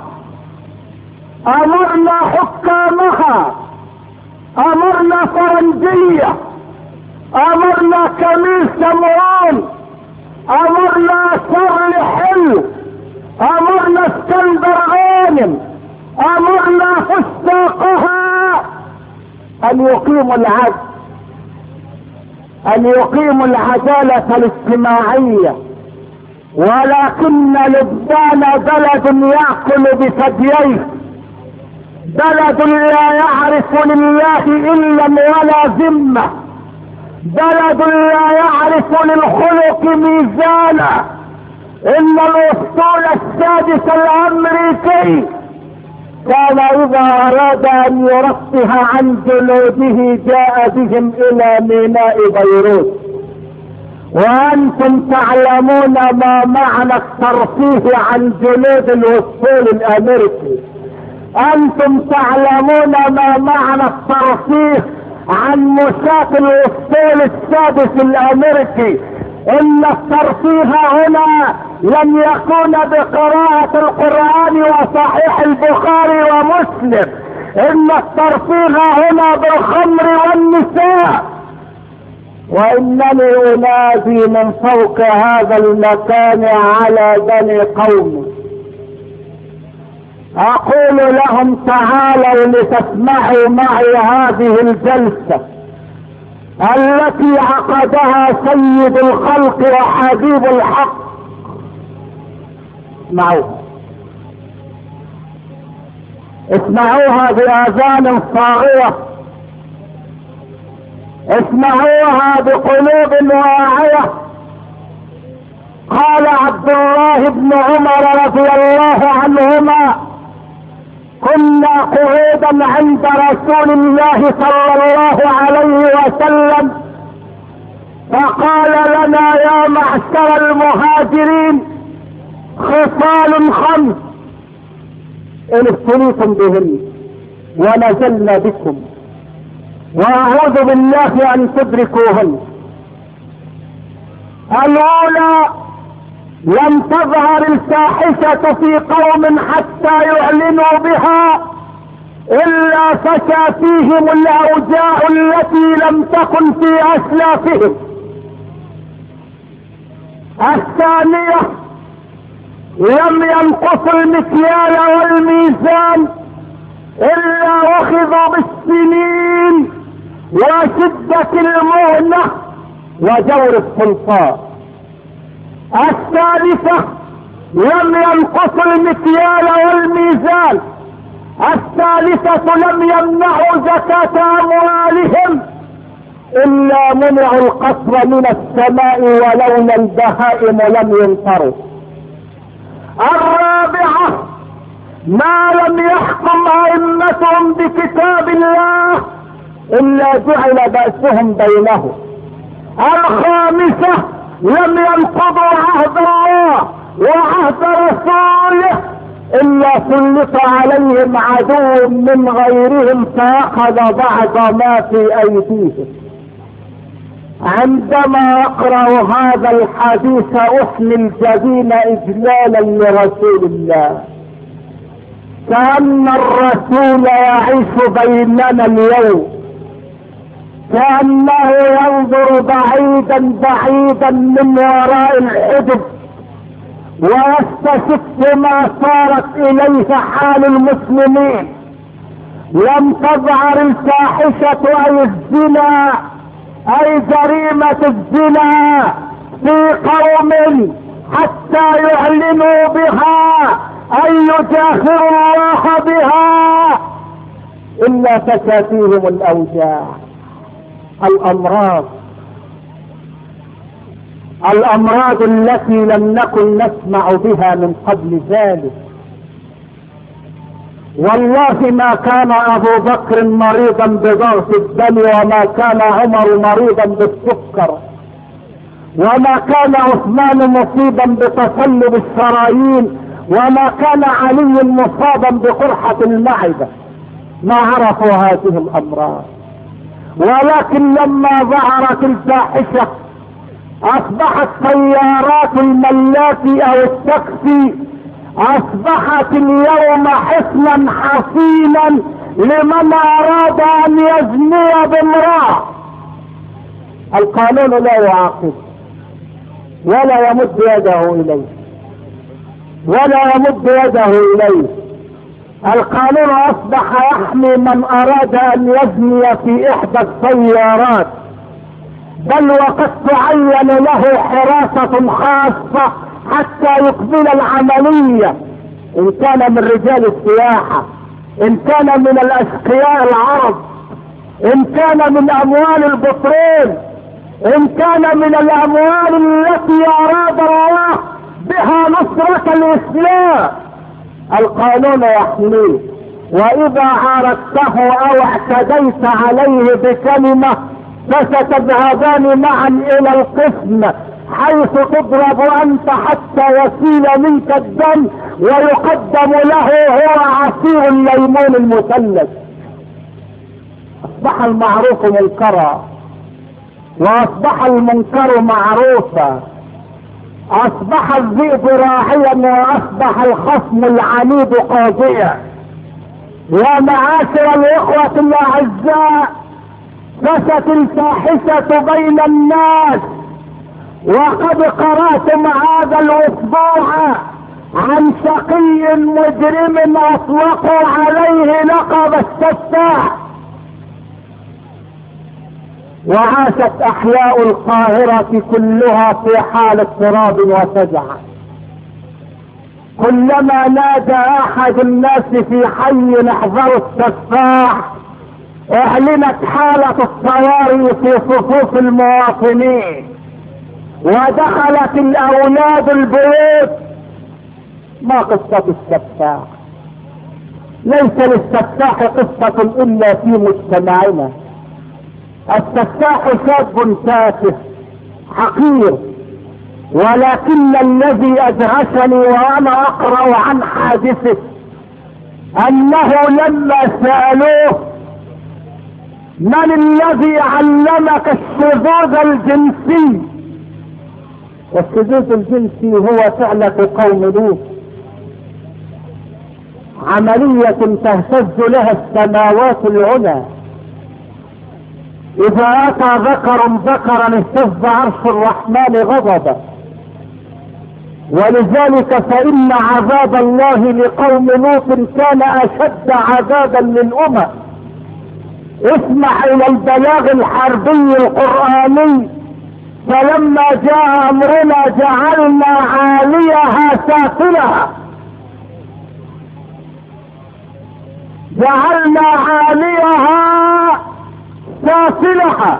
S1: امرنا حكامها، امرنا فرنجية، امرنا كميل سمران، امرنا شرل حلو، امرنا اسكندر غانم، امرنا فساقها ان يقيموا العدل، ان يقيموا العدالة الاجتماعية. ولكن لبنان بلد يأكل بثدييه، بلد لا يعرف لله إلا ولا ذمة، بلد لا يعرف للخلق ميزانا. ان الاسطول السادس الامريكي كان اذا اراد ان يرفه عن جنوده جاء بهم الى ميناء بيروت. وانتم تعلمون ما معنى الترفيه عن جنود الاسطول الامريكي. انتم تعلمون ما معنى الترفيه عن مشاة الاسطول السادس الامريكي. ان الترفيه هنا لم يكون بقراءة القرآن وصحيح البخاري ومسلم، ان الترفيه هنا بالخمر والنساء. وانني انادي من فوق هذا المكان على بني قومي، اقول لهم تعالوا لتسمعوا معي هذه الجلسة التي عقدها سيد الخلق وحبيب الحق. اسمعوها، اسمعوها بآذان صاغية، اسمعوها بقلوب واعية. قال عبد الله بن عمر رضي الله عنهما: كنا قعودا عند رسول الله صلى الله عليه وسلم فقال لنا: يا معشر المهاجرين خصال 5 ان ابتليتم بهن ونزلنا بكم واعوذ بالله ان تدركوهن. الاولى: لم تظهر الفاحشة في قوم حتى يعلنوا بها إلا فشى فيهم الأوجاع التي لم تكن في أسلافهم. الثانية لم ينقصوا المكيال والميزان إلا أخذوا بالسنين وشدة المهنة وجور السلطان. الثالثة لم ينقصوا المكيال والميزان. الثالثة لم يمنعوا زكاة أموالهم إلا منعوا القصر من السماء ولولا البهائم لم يمطروا. الرابعة ما لم يحكم أئمتهم بكتاب الله إلا جعل بأسهم بينهم. الخامسة لم ينقضوا عهد الله وعهد رسوله إلا سلط عليهم عدو من غيرهم فأخذ بعض ما في أيديهم. عندما أقرأ هذا الحديث أحمي الجبين إجلالا لرسول الله، كأن الرسول يعيش بيننا اليوم، كأنه ينظر بعيدا بعيدا من وراء الحجب ويستشف ما صارت إليه حال المسلمين. لم تظهر الفاحشة أي الزنا أي جريمة الزنا في قوم حتى يعلنوا بها أي يجاهروا الله بها إلا فشى فيهم الأوجاع. الأمراض التي لم نكن نسمع بها من قبل ذلك. والله ما كان أبو بكر مريضا بضغط الدم، وما كان عمر مريضا بالسكر، وما كان عثمان مصيبا بتصلب الشرايين، وما كان علي مصابا بقرحة المعدة. ما عرفوا هذه الأمراض. ولكن لما ظهرت الفاحشة أصبحت سيارات الملاك أو التاكسي أصبحت اليوم حصنا حصينا لمن أراد أن يزني بامرأة. القانون لا يعاقب ولا يمد يده إليه، ولا يمد يده إليه. القانون أصبح يحمي من أراد أن يزني في إحدى السيارات، بل وقد تعين له حراسة خاصة حتى يقبل العملية، إن كان من رجال السياحة، إن كان من الأشقياء العرب، إن كان من أموال البطرين، إن كان من الأموال التي أراد الله بها نصرة الإسلام. القانون يحميه. وإذا عارضته أو اعتديت عليه بكلمة فستذهبان معا إلى القسم حيث تضرب أنت حتى يسيل منك الدم ويقدم له هو عصير الليمون المثلث. أصبح المعروف منكرا وأصبح المنكر معروفا. أصبح الذئب راعيا وأصبح الخصم العنيد قاضيا. يا معاشر الإخوة الأعزاء، فشت الفاحشة بين الناس، وقد قرأتم هذا الأسبوع عن شقي مجرم أطلقوا عليه لقب السفاح. وعاشت أحياء القاهرة كلها في حال اضطراب وفزع. كلما نادى أحد الناس في حي احذروا السفاح اعلنت حالة الطوارئ في صفوف المواطنين، ودخلت الأولاد البيوت. ما قصة السفاح؟ ليس للسفاح قصة إلا في مجتمعنا. السفاح شاب تافه حقير، ولكن الذي أدهشني وأنا أقرأ عن حادثه أنه لما سألوه من الذي علمك الشذوذ الجنسي؟ والشذوذ الجنسي هو فعلة قوم لوط. عملية تهتز لها السماوات العلى. اذا اتى ذكرا اهتز عرش الرحمن غضبا. ولذلك فان عذاب الله لقوم لوط كان اشد عذابا للامم. اسمع الى البلاغ الحربي القرآني. فلما جاء امرنا جعلنا عاليها سافلها، جعلنا عاليها سافلها،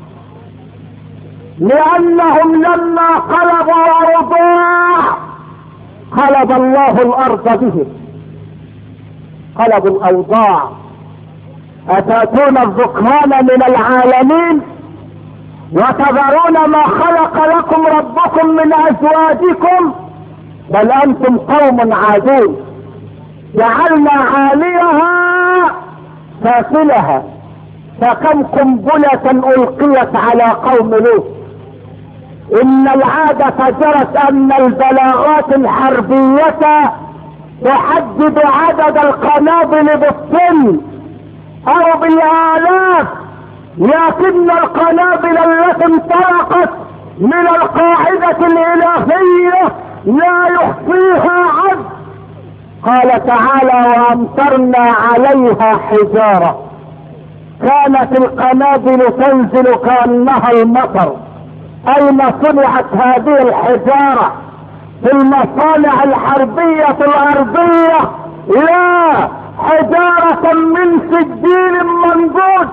S1: لانهم لما قلبوا اوضاع قلب الله الارض بهم، قلبوا الاوضاع. اتاتون الذكران من العالمين وتذرون ما خلق لكم ربكم من ازواجكم بل انتم قوم عادون. جعلنا عاليها سافلها، فكم قنبلة القيت على قوم لوط. ان العادة جرت ان البلاغات الحربية تحدد عدد القنابل بالطن او بالالاف، لكن القنابل التي انطلقت من القاعدة الالهية لا يخفيها عبد. قال تعالى وامطرنا عليها حجارة. كانت القنابل تنزل كأنها المطر. اين صنعت هذه الحجارة؟ في المصانع الحربية الارضية؟ لا، حجارة من سجيل منضود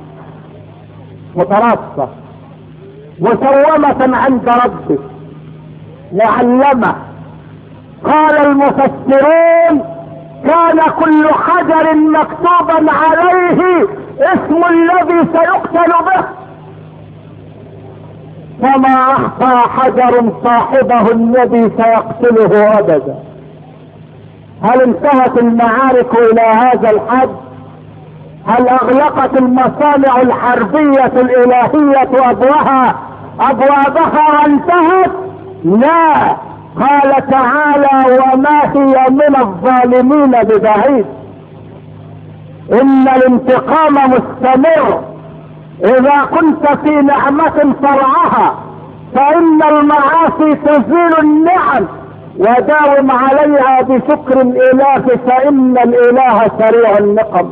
S1: مترصة مسومة عند ربك معلمة. قال المفسرون كان كل حجر مكتوبا عليه اسم الذي سيقتل به، فما اخطأ حجر صاحبه الذي سيقتله ابدا. هل انتهت المعارك الى هذا الحد؟ هل اغلقت المصانع الحربية الالهية ابوابها وانتهت؟ لا. قال تعالى وما هي من الظالمين ببعيد. ان الانتقام مستمر. اذا كنت في نعمة فرعها فان المعاصي تزيل النعم، وداوم عليها بشكر الاله فان الاله سريع النقم.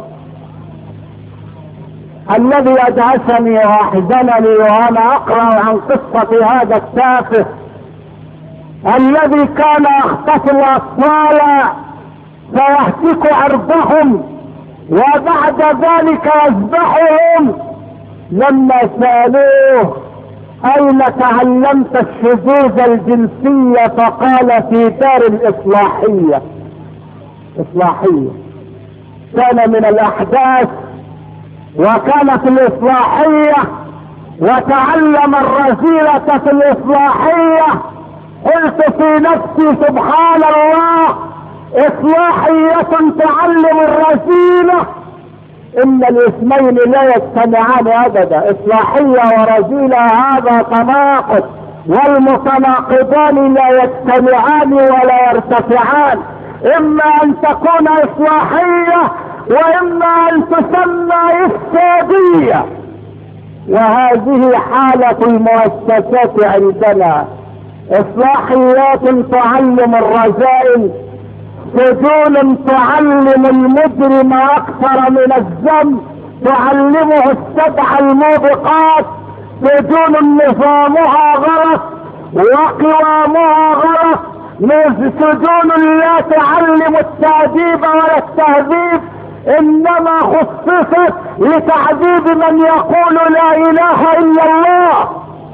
S1: الذي ادهشني واحزنني وانا اقرا عن قصة هذا التافه الذي كان يخطف الاطفال فيهتك عرضهم وبعد ذلك يذبحهم، لما سألوه اين تعلمت الشذوذ الجنسية فقال في دار الاصلاحية. اصلاحية كان من الاحداث وكانت الاصلاحية وتعلم الرذيلة في الاصلاحية. قلت في نفسي سبحان الله، اصلاحية تعلم الرذيلة، ان الاسمين لا يجتمعان ابدا. اصلاحية ورذيلة هذا تناقض، والمتناقضان لا يجتمعان ولا يرتفعان. اما ان تكون اصلاحية واما ان تسمى افسادية، وهذه حالة المؤسسات عندنا. اصلاحيات تعلم الرذائل، سجون تعلم المجرم اكثر من الذنب، تعلمه السبع الموبقات. سجون نظامها غلط وقوامها غلط. سجون لا تعلم التأديب ولا التهذيب، انما خصصت لتعذيب من يقول لا اله الا الله.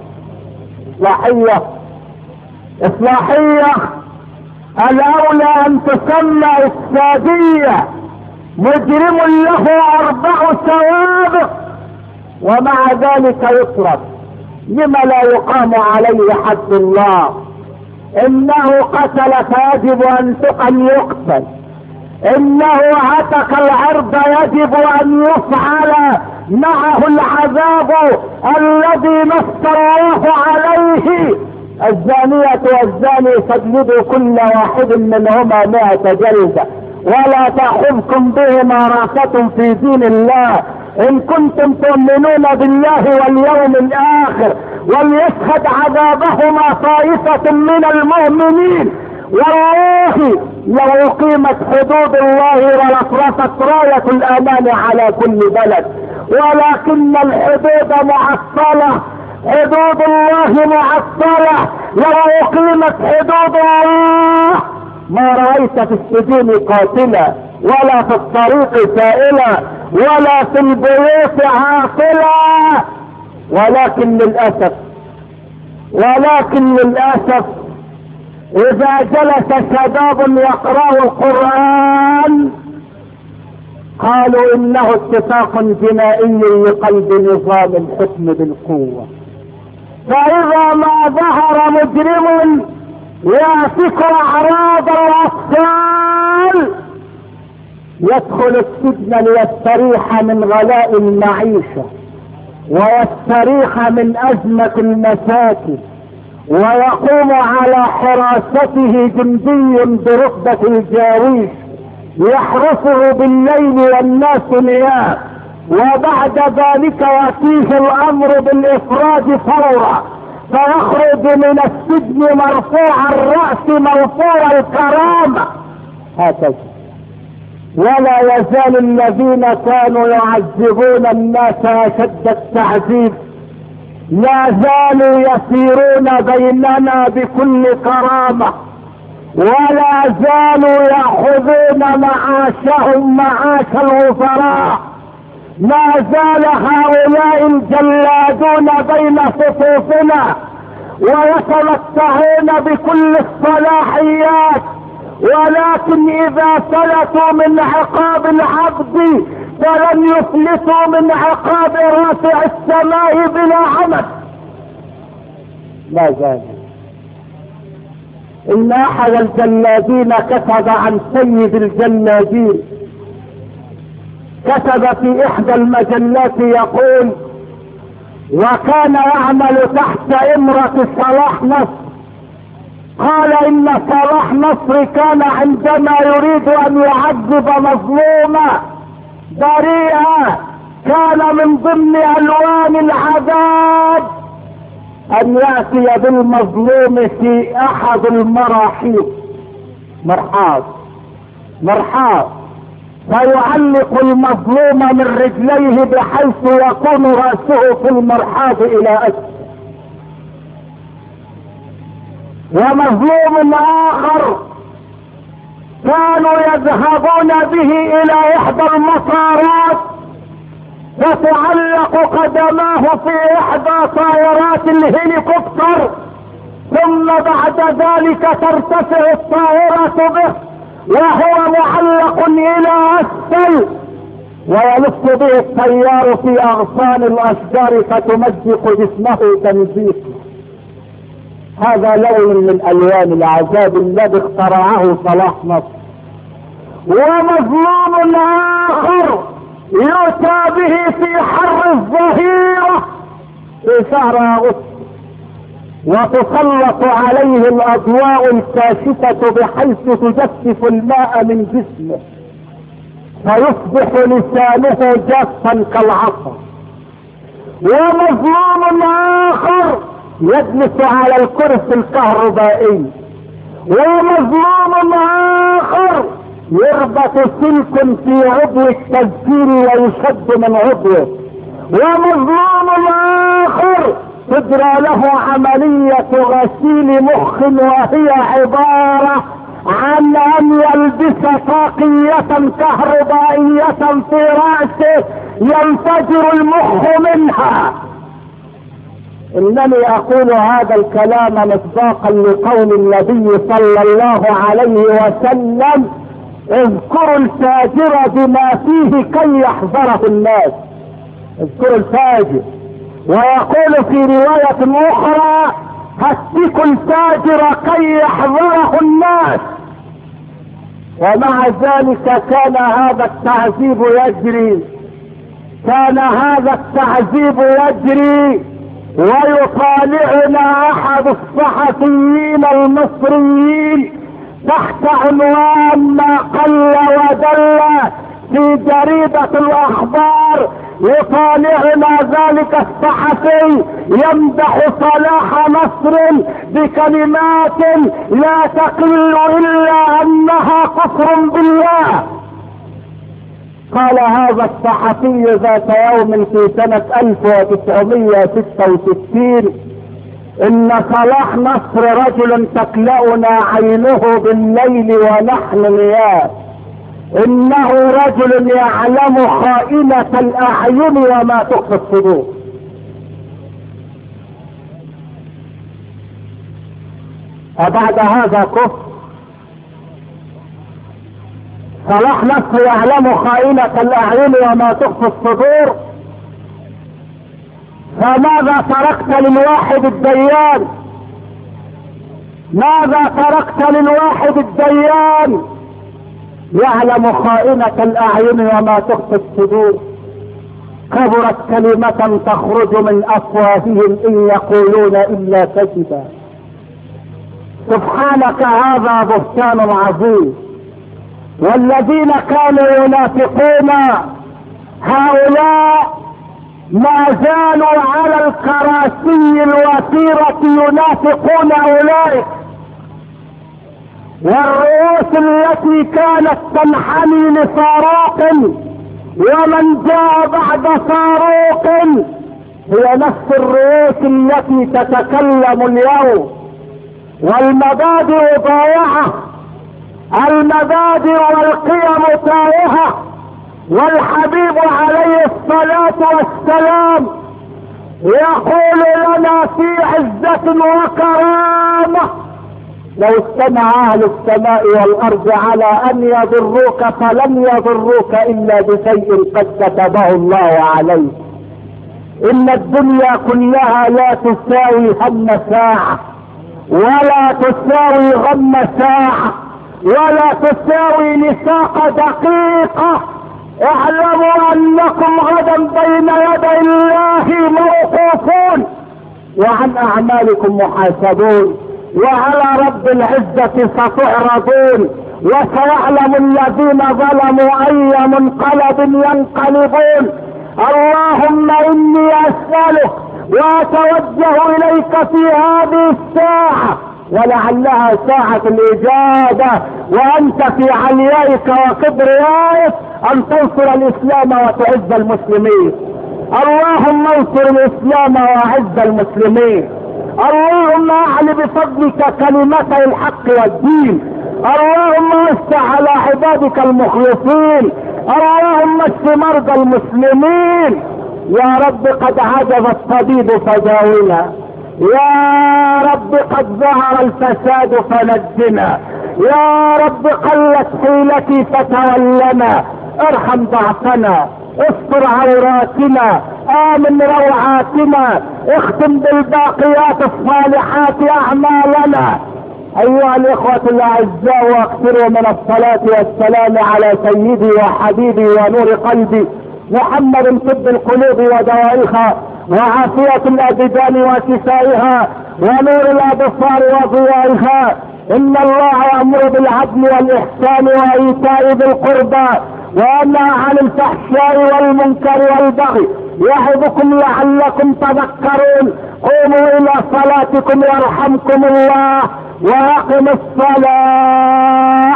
S1: اصلاحية الاولى ان تسمى افسادية. مجرم له 4 سوابق ومع ذلك يطرد. لما لا يقام عليه حد الله؟ انه قتل فيجب ان يقتل، انه عتق العرض يجب ان يفعل معه العذاب الذي نص الله عليه. الزانية والزاني فاجلدوا كل واحد منهما 100 جلدة، ولا تأخذكم بهما رأفة في دين الله إن كنتم تؤمنون بالله واليوم الآخر، وليشهد عذابهما طائفة من المؤمنين. والله لو أقيمت حدود الله لرفرفت راية الأمان على كل بلد، ولكن الحدود معطلة، حدود الله معطلة. لو أقيمت حدود الله ما رأيت في السجون قاتلا، ولا في الطريق سائلا، ولا في البيوت عاقلا. ولكن للأسف إذا جلس شباب يقرأ القرآن قالوا إنه اتفاق جنائي لقلب نظام الحكم بالقوة. فإذا ما ظهر مجرم يعتق أعراض الأطفال يدخل السجن ليستريح من غلاء المعيشة، ويستريح من أزمة المساكن، ويقوم على حراسته جندي برتبة الجاويش يحرسه بالليل والناس نيام. وبعد ذلك يأتيه الأمر بالإفراج فورا، فيخرج من السجن مرفوع الرأس موفور الكرامة. هكذا. ولا يزال الذين كانوا يعذبون الناس أشد التعذيب لا زالوا يسيرون بيننا بكل كرامة، ولا زالوا يأخذون معاشهم معاش الوزراء. ما زال هؤلاء الجلادون بين صفوفنا ويتمتعون بكل الصلاحيات، ولكن إذا فلتوا من عقاب العبد فلن يفلتوا من عقاب رافع السماء بلا عمد. لا زال. إن أحد الجلادين كتب عن سيد الجلادين، كتب في إحدى المجلات يقول: وكان يعمل تحت إمرة صلاح نصر. قال إن صلاح نصر كان عندما يريد أن يعذب مظلوما بريئا كان من ضمن ألوان العذاب أن يأتي بالمظلوم في أحد المراحيض، مرحاض، فيعلق المظلوم من رجليه بحيث يكون رأسه في المرحاض إلى أسفل. ومظلوم آخر كانوا يذهبون به إلى إحدى المطارات فتعلق قدماه في إحدى طائرات الهليكوبتر، ثم بعد ذلك ترتفع الطائرة به وهو معلق إلى أسفل، ويلف به الطيار في أغصان الأشجار فتمزق جسمه تمزيقا. هذا لون من ألوان العذاب الذي اخترعه صلاح نصر. ومظلوم آخر يؤتى به في حر الظهيرة في شهر أغسطس وتسلط عليه الأضواء الكاشفة بحيث تجفف الماء من جسمه فيصبح لسانه جافا كالعصا. ومظلوم آخر يجلس على الكرسي الكهربائي. ومظلوم آخر يربط سلك في عضو التذكير ويشد من عضوه. ومظلوم آخر تجرى له عملية غسيل مخ، وهي عبارة عن أن يلبس طاقية كهربائية في رأسه ينفجر المخ منها. إنني أقول هذا الكلام مصداقا لقول النبي صلى الله عليه وسلم: اذكروا الفاجر بما فيه كي يحذره الناس. اذكروا الفاجر. ويقول في رواية أخرى: هتكوا الفاجر كي يحذره الناس. ومع ذلك كان هذا التعذيب يجري ويطالعنا احد الصحفيين المصريين تحت عنوان ما قل ودل في جريدة الاخبار، يطالعنا ذلك الصحفي يمدح صلاح نصر بكلمات لا تقل الا انها كفر بالله. قال هذا الصحفي ذات يوم في سنة 1966 ان صلاح نصر رجل تكلأنا عينه بالليل ونحن نيام، انه رجل يعلم خائنة الاعين وما تخفي الصدور. أبعد هذا كفر؟ صلاح نصر يعلم خائنة الاعين وما تخفي الصدور، فماذا تركت للواحد الديان؟ ماذا تركت للواحد الديان يعلم خائنة الاعين وما تخفي الصدور؟ كبرت كلمة تخرج من افواههم ان يقولون الا كذبا. سبحانك هذا بهتان عظيم. والذين كانوا ينافقون هؤلاء ما زالوا على الكراسي الوثيرة ينافقون اولئك، والرؤوس التي كانت تنحني لفاروق ومن جاء بعد فاروق هي نفس الرؤوس التي تتكلم اليوم. والمبادئ ضائعة، المبادئ والقيم تائهة، والحبيب عليه الصلاة والسلام يقول لنا في عزة وكرامة: لو استمع اهل السماء والارض على ان يضروك فلن يضروك الا بشيء قد كتبه الله عليك. ان الدنيا كلها لا تساوي هم ساعة، ولا تساوي غم ساعة، ولا تساوي نساق دقيقة. اعلموا انكم غدا بين يدي الله موقوفون، وعن اعمالكم محاسبون، وعلى رب العزة ستعرضون، وسيعلم الذين ظلموا اي منقلب ينقلبون. اللهم اني اسألك واتوجه اليك في هذه الساعة، ولعلها ساعة الاجابة وانت في عليائك وكبريائك، ان تنصر الاسلام وتعز المسلمين. اللهم انصر الاسلام واعز المسلمين. اللهم اعل بفضلك كلمتي الحق والدين. اللهم وسع على عبادك المخلصين. اللهم اشف مرضى المسلمين. يا رب قد عجز الطبيب فداونا، يا رب قد ظهر الفساد فنجنا، يا رب قلت حيلتي فتولنا. ارحم ضعفنا، استر عوراتنا، امن روعاتنا، اختم بالباقيات الصالحات اعمالنا. ايها الاخوة الاعزاء، واكثروا من الصلاة والسلام على سيدي وحبيبي ونور قلبي محمد، طب القلوب ودوائها، وعافية الابدان وشفائها، ونور الابصار وضيائها. ان الله يأمر بالعدل والاحسان وايتاء ذي القربى، وينهى عن الفحشاء والمنكر والبغي، يعظكم لعلكم تذكرون. قوموا الى صلاتكم يرحمكم الله، واقم الصلاة.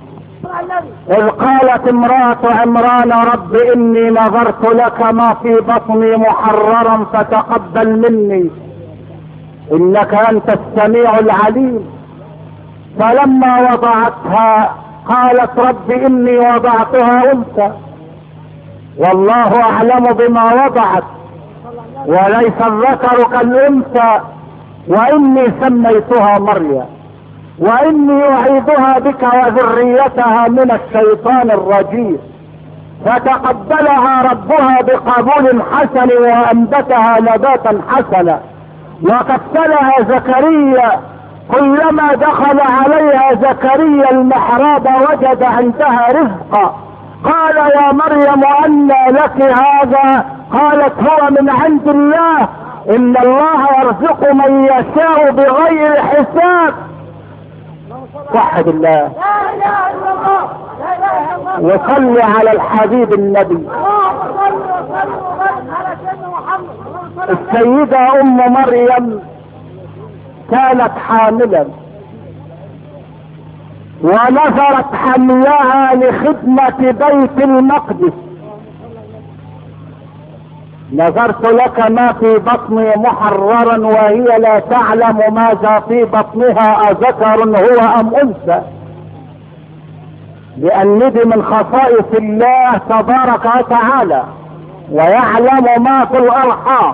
S1: اذ قالت امرأة عمران: رب اني نظرت لك ما في بطني محررا فتقبل مني انك انت السميع العليم. فلما وضعتها قالت: رب اني وضعتها انثى والله اعلم بما وضعت وليس الذكر كالانثى، واني سميتها مريم واني اعيذها بك وذريتها من الشيطان الرجيم. فتقبلها ربها بقبول حسن وانبتها نباتا حسنا. وكفلها زكريا، كلما دخل عليها زكريا المحراب وجد عندها رزقا. قال: يا مريم أنى لك هذا؟ قالت: هو من عند الله، ان الله يرزق من يشاء بغير حساب. وحد الله.
S2: لا اله الا الله، لا اله الا الله.
S1: وصلي على الحبيب النبي.
S2: اللهم صل وسلم وبارك على سيدنا محمد. اللهم صل.
S1: السيدة ام مريم كانت حاملا ونظرت حملها لخدمة بيت المقدس. نظرت لك ما في بطني محررا وهي لا تعلم ماذا في بطنها أذكر هو أم أنثى، لأن دي من خصائص الله تبارك وتعالى، ويعلم ما في الأرحام.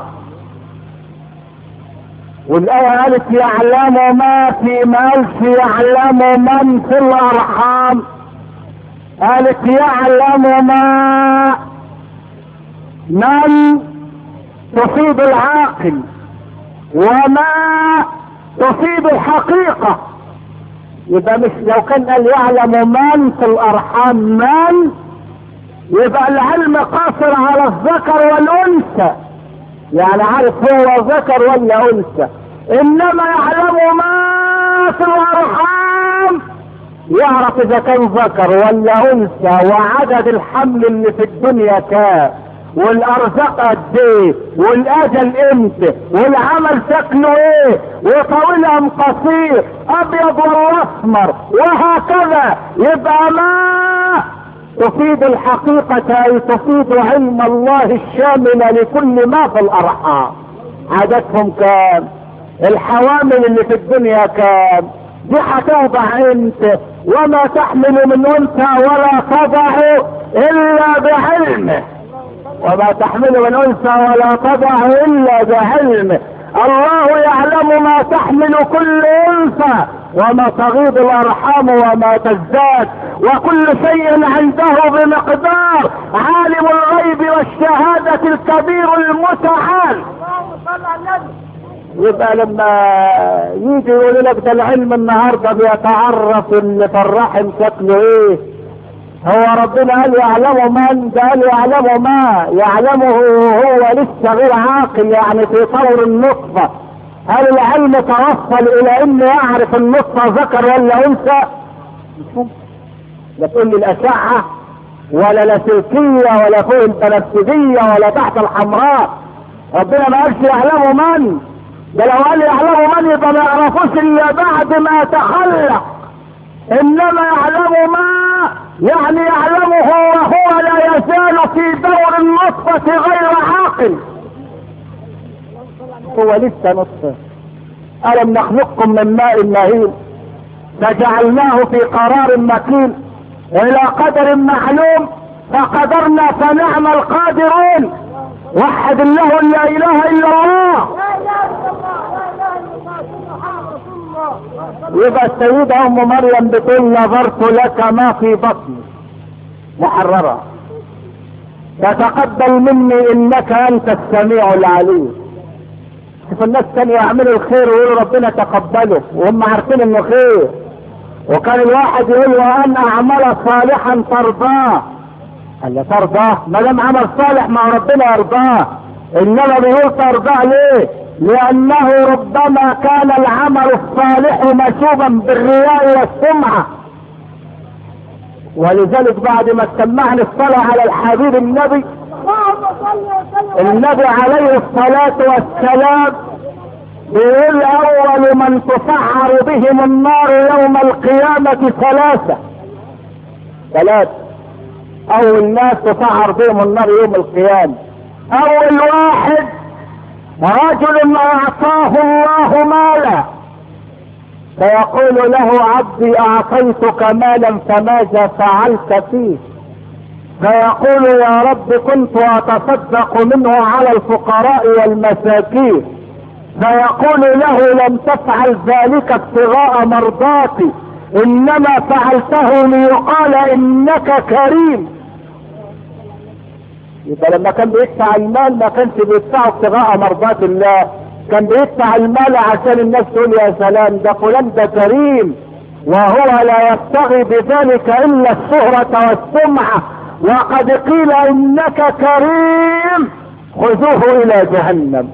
S1: والآية قالت يعلم ما في مالك، يعلم من في الأرحام. قالت يعلم ما من تصيب العاقل وما تصيب الحقيقة. يبقى مش لو كان قال يعلم من في الأرحام من، يبقى العلم قاصر على الذكر والأنثى، يعني عارف هو ذكر ولا أنثى. إنما يعلم ما في الأرحام، يعرف إذا كان ذكر ولا أنثى، وعدد الحمل اللي في الدنيا كام، والارزاق قد ايه، والاجل امتى، والعمل شكله ايه، وطويل ام قصير، ابيض ولا اسمر، وهكذا. يبقى ما تفيد الحقيقة اي تفيد علم الله الشامل لكل ما في الارحام. عددهم كام، الحوامل اللي في الدنيا كام، دي هتوضع انت، وما تحمل من انثى ولا تضع الا بعلمه، وما تحمل من انثى ولا تضع الا بعلمه. الله يعلم ما تحمل كل انثى وما تغيض الارحام وما تزداد، وكل شيء عنده بمقدار. عالم الغيب والشهادة الكبير المتعال.
S2: اللهم صل على النبي.
S1: يبقى لما يجي يقول لك ده العلم النهارده بيتعرف اللي في الرحم شكله ايه، هو ربنا قال يعلم من، ده قال يعلم ما، يعلمه هو لسه غير عاقل، يعني في طور النطفة. هل العلم توصل الى انه يعرف النطفة ذكر ولا انثى؟ لا تقول لي الاشعة ولا لاسلكية ولا فوق البنفسجية ولا تحت الحمراء. ربنا ما قالش يعلم من، ده لو قال يعلم من يبقى ما يعرفوش الا بعد ما تخلق. انما يعلم ما يعني يعلمه وهو لا يزال في دور النطفة غير عاقل، هو لسه نطفة. ألم نخلقكم من ماء مهين فجعلناه في قرار مكين إلى قدر معلوم فقدرنا فنعم القادرون. وحد الله لا إله إلا الله.
S2: لا اله الا الله، لا اله الا الله، سيدنا محمد رسول الله.
S1: يبقى السيدة ام مريم بتقول نظرت لك ما في بطني محررة فتقبل مني انك انت السميع العليم. شوف الناس كانوا يعملوا الخير ويقولوا ربنا تقبله وهم عارفين انه خير، وكان الواحد يقول له ان اعمل صالحا ترضاه. قال له ترضاه؟ ما دام عمل صالح مع ربنا يرضاه. انما بيقول ترضاه ليه؟ لانه ربما كان العمل الصالح مشوبا بالرياء والسمعة. ولذلك بعد ما سمعنا الصلاة على الحبيب النبي،
S2: اللهم صل وسلم.
S1: النبي عليه الصلاة والسلام بيقول اول من تسعر بهم النار يوم القيامة ثلاثة. اول ناس تسعر بهم النار يوم القيامة. اول واحد رجل اعطاه الله مالا فيقول له عبدي اعطيتك مالا فماذا فعلت فيه؟ فيقول يا رب كنت اتصدق منه على الفقراء والمساكين. فيقول له لم تفعل ذلك ابتغاء مرضاتي، انما فعلته ليقال انك كريم. يبقى لما كان بيدفع المال ما كانش بيدفعه ابتغاء مرضات الله، كان بيدفع المال عشان الناس تقول يا سلام ده فلان ده كريم، وهو لا يبتغي بذلك الا الشهرة والسمعة. وقد قيل انك كريم خذوه الى جهنم.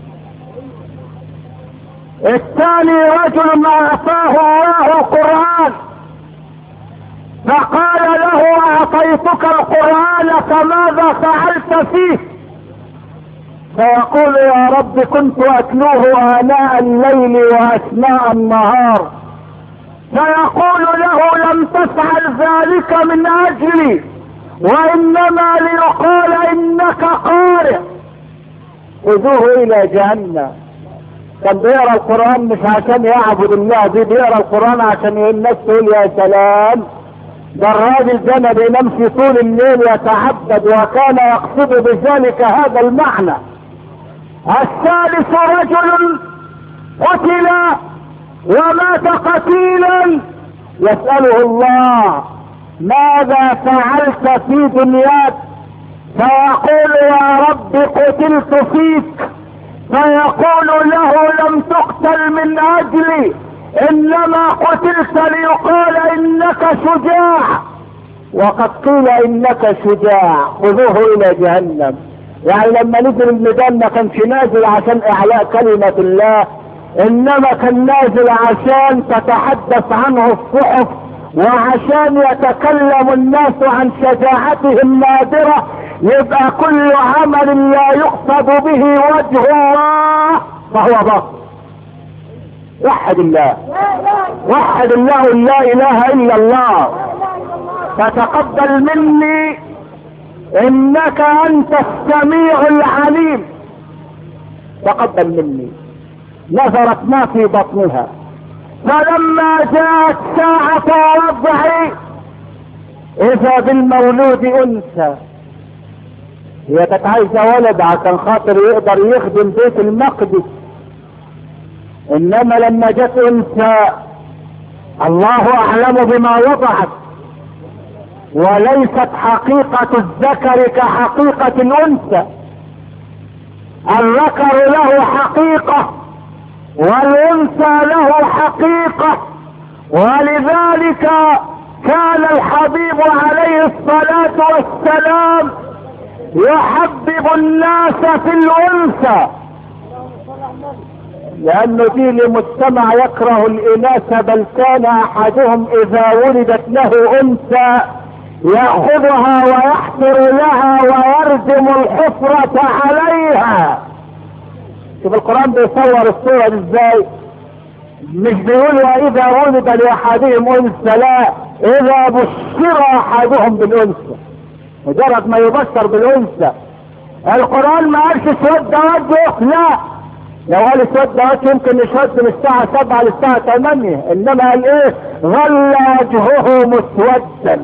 S1: الثاني رجل اعطاه الله القرآن فقال له اعطيتك القرآن فماذا فعلت فيه؟ فيقول يا رب كنت اتلوه آناء الليل واثناء النهار. فيقول له لم تفعل ذلك من اجلي، وانما ليقال انك قارئ. خذوه الى جهنم. كان بيقرا القرآن مش عشان يعبد الله، دي بيقرا القرآن عشان الناس تقول يا سلام ده الراجل ده ما بينامش طول الليل يتعبد، وكان يقصد بذلك هذا المعنى. الثالث رجل قتل ومات قتيلا يسأله الله ماذا فعلت في دنياك؟ فيقول يا رب قتلت فيك. فيقول له لم تقتل من اجلي، انما قتلت ليقال انك شجاع، وقد قيل انك شجاع. خذوه الى جهنم. يعني لما نزل الميدان ما كانش نازل عشان اعلاء كلمة الله، انما كان نازل عشان تتحدث عنه الصحف، وعشان يتكلم الناس عن شجاعته النادرة. يبقى كل عمل لا يقصد به وجه الله فهو باطل. وحد الله، وحد الله، لا اله الا الله. فتقبل مني انك انت السميع العليم. تقبل مني. نظرت ما في بطنها، فلما جاءت ساعة وضعي اذا بالمولود انثى. هي كانت عايزة ولد عشان خاطر يقدر يخدم بيت المقدس، انما لما جت انثى الله اعلم بما وضعت، وليست حقيقة الذكر كحقيقة الانثى. الذكر له حقيقة والانثى له حقيقة، ولذلك كان الحبيب عليه الصلاة والسلام يحبب الناس في الانثى، لانه دي لمجتمع يكره الاناث، بل كان احدهم اذا ولدت له انثى ياخذها ويحفر لها ويردم الحفرة عليها. شوف القرآن بيصور الصورة ازاي، مش بيقول واذا ولد لاحدهم انثى، لا، اذا بشر احدهم بالانثى، مجرد ما يبشر بالانثى. القرآن ما قالش اسود وجهه، لا، لو قال اسود وجهه يمكن يشد من الساعة 7 للساعة 8، انما قال ايه؟ ظل وجهه مسودا.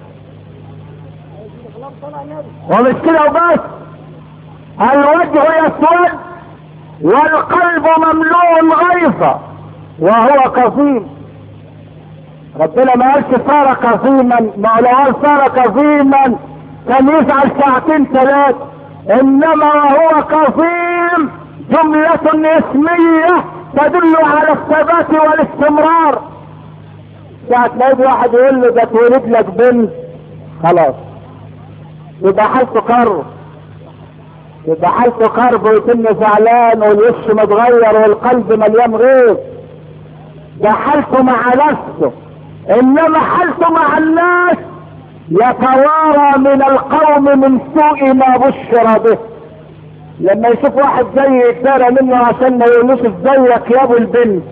S1: ومش كده وبس، الوجه يسود والقلب مملوء غيظا وهو كظيم. ربنا ما قالش صار كظيما، ما لو قال صار كظيما كان يزعل ساعتين 3، انما هو كظيم جملة اسمية تدل على الثبات والاستمرار. ساعة ما يجي واحد يقول له ده تولد لك بنت، خلاص يبقى حالته كرب، يبقى حالته كرب ويتم زعلان والوش متغير والقلب مليان غيظ. ده حالته مع نفسه، انما حالته مع الناس يتوارى من القوم من سوء ما بشر به. لما يشوف واحد زي يتدارى منه عشان ما يقولوش ازيك يا ابو البنت.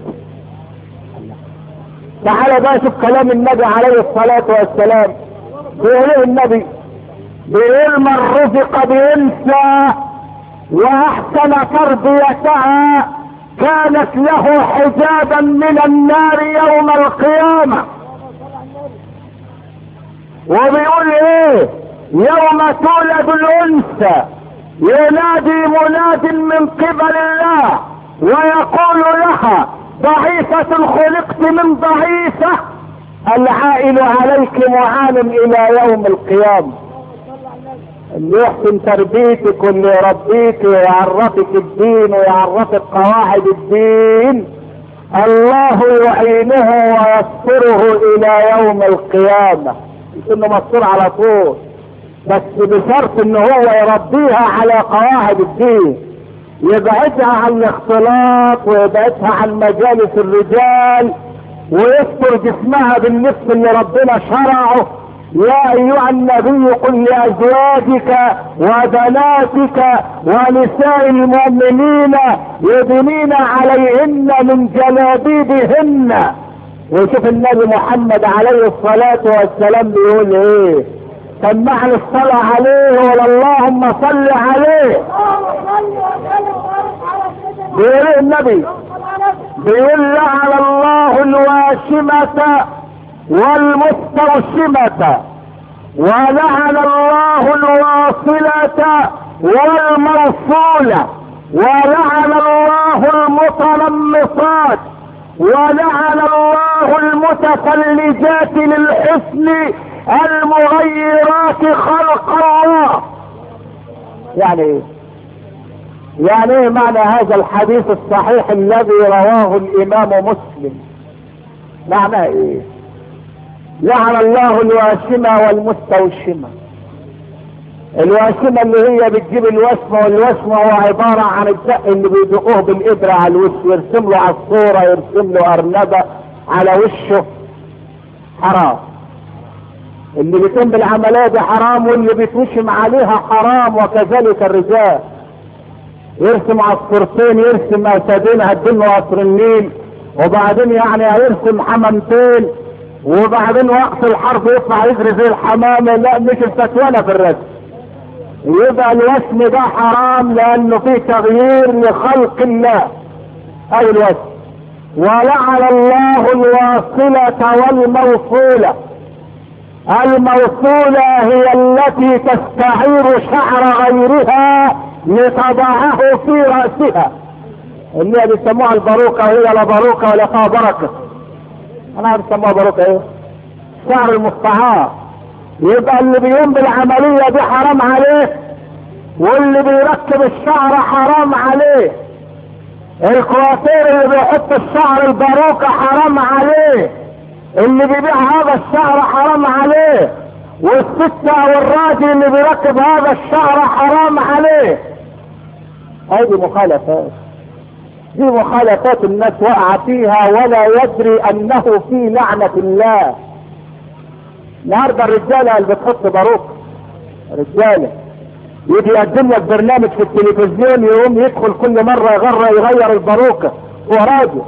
S1: تعالى بقى شوف كلام النبي عليه الصلاة والسلام. بيقول النبي، بيقول من رزق بانثى واحسن تربيتها كانت له حجابا من النار يوم القيامة. وبيقول ايه؟ يوم تولد الانثى ينادي مناد من قبل الله ويقول لها ضعيفة خلقت من ضعيفة، العائل عليك معان الى يوم القيامة. اللي يحسن تربيتك واللي يربيك ويعرفك الدين ويعرفك قواعد الدين الله يعينه ويستره الى يوم القيامة، يكون مستور على طول، بس بشرط ان هو يربيها على قواعد الدين، يبعدها عن الاختلاط ويبعدها عن مجالس الرجال، ويستر جسمها باللبس اللي ربنا شرعه. يا ايها النبي قل لازواجك وبناتك ونساء المؤمنين يدنين عليهن من جلابيبهن. وشوف النبي محمد عليه الصلاة والسلام بيقول ايه؟ سمعنا الصلاة عليه ولا اللهم صل عليه. بيقول ايه النبي؟ بيقول لعن الله الواشمة والمستوشمة ولعن الله الواصلة والموصولة ولعن الله المتنمصات ولعن الله المتفلجات للحسن المغيرات خلق الله. يعني ايه؟ يعني ايه معنى هذا الحديث الصحيح الذي رواه الامام مسلم؟ معنى ايه؟ لعن الله الواشمة والمستوشمة. الواشمة اللي هي بتجيب الوشمة، والوشمة هو عبارة عن الدق اللي بيدقوه بالإبرة على الوش، يرسم له عصفورة، يرسم له أرنبة على وشه، حرام. اللي بيتم بالعملية دي حرام، واللي بيتوشم عليها حرام، وكذلك الرجال. يرسم عصفورتين، يرسم أسدين هدين قصر النيل، وبعدين يعني هيرسم حمامتين، وبعدين وقت الحرب يطلع يجري زي الحمامة. لا، مش الفتوانة في الرسم. يبقى الوسم ده حرام لانه فيه تغيير لخلق الله. اي الوسم. ولعن الله الواصلة والموصولة. الموصولة هي التي تستعير شعر غيرها لتضعه في رأسها، اللي بيسموها الباروكة، وهي لا باروكة ولا فيها بركة. انا عارف يسموها باروكة ايه؟ شعر المستعار. يبقى اللي بيقوم بالعملية دي حرام عليه، واللي بيركب الشعر حرام عليه. الكوافير اللي بيحط الشعر الباروكة حرام عليه، اللي بيبيع هذا الشعر حرام عليه، والستة والراجل اللي بيركب هذا الشعر حرام عليه. هذه مخالفات، دي مخالفات الناس وقع فيها ولا يدري انه في لعنة الله. النهارده الرجاله اللي بتحط باروك، رجاله يجي يقدم لك برنامج في التلفزيون، يقوم يدخل كل مره يغير الباروكه. هو راجل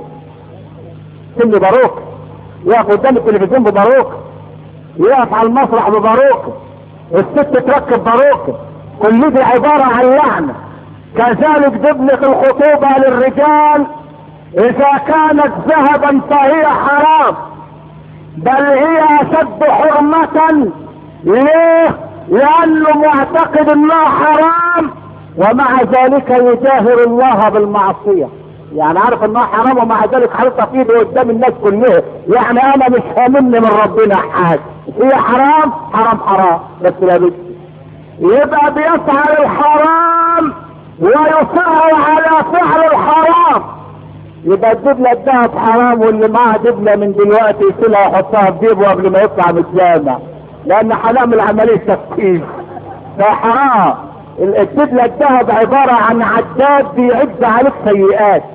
S1: سن باروكه، يقف قدام التلفزيون بباروكه، يقف على المسرح بباروكه، الست تركب باروكه. كل دي عباره عن لعنه. كذلك دبلة الخطوبه للرجال اذا كانت ذهبا فهي حرام، بل هي اشد حرمة. ليه؟ لانه معتقد انها حرام، ومع ذلك يجاهر الله بالمعصية. يعني عارف انها حرام ومع ذلك حاططها في ايده قدام الناس كلها. يعني انا مش هاممني من ربنا حاجة، هي حرام حرام حرام بس لا بد. يبقى بيفعل الحرام ويصر على فعل الحرام. يبقى الدبلة الدهب حرام، واللي معاه دبلة من دلوقتي يسيلها يحطها في جيبه قبل ما يطلع من الجامع، لان حرام العملية تفكيك. فحرام. الدبلة الدهب عبارة عن عداد بيعد عليك سيئات.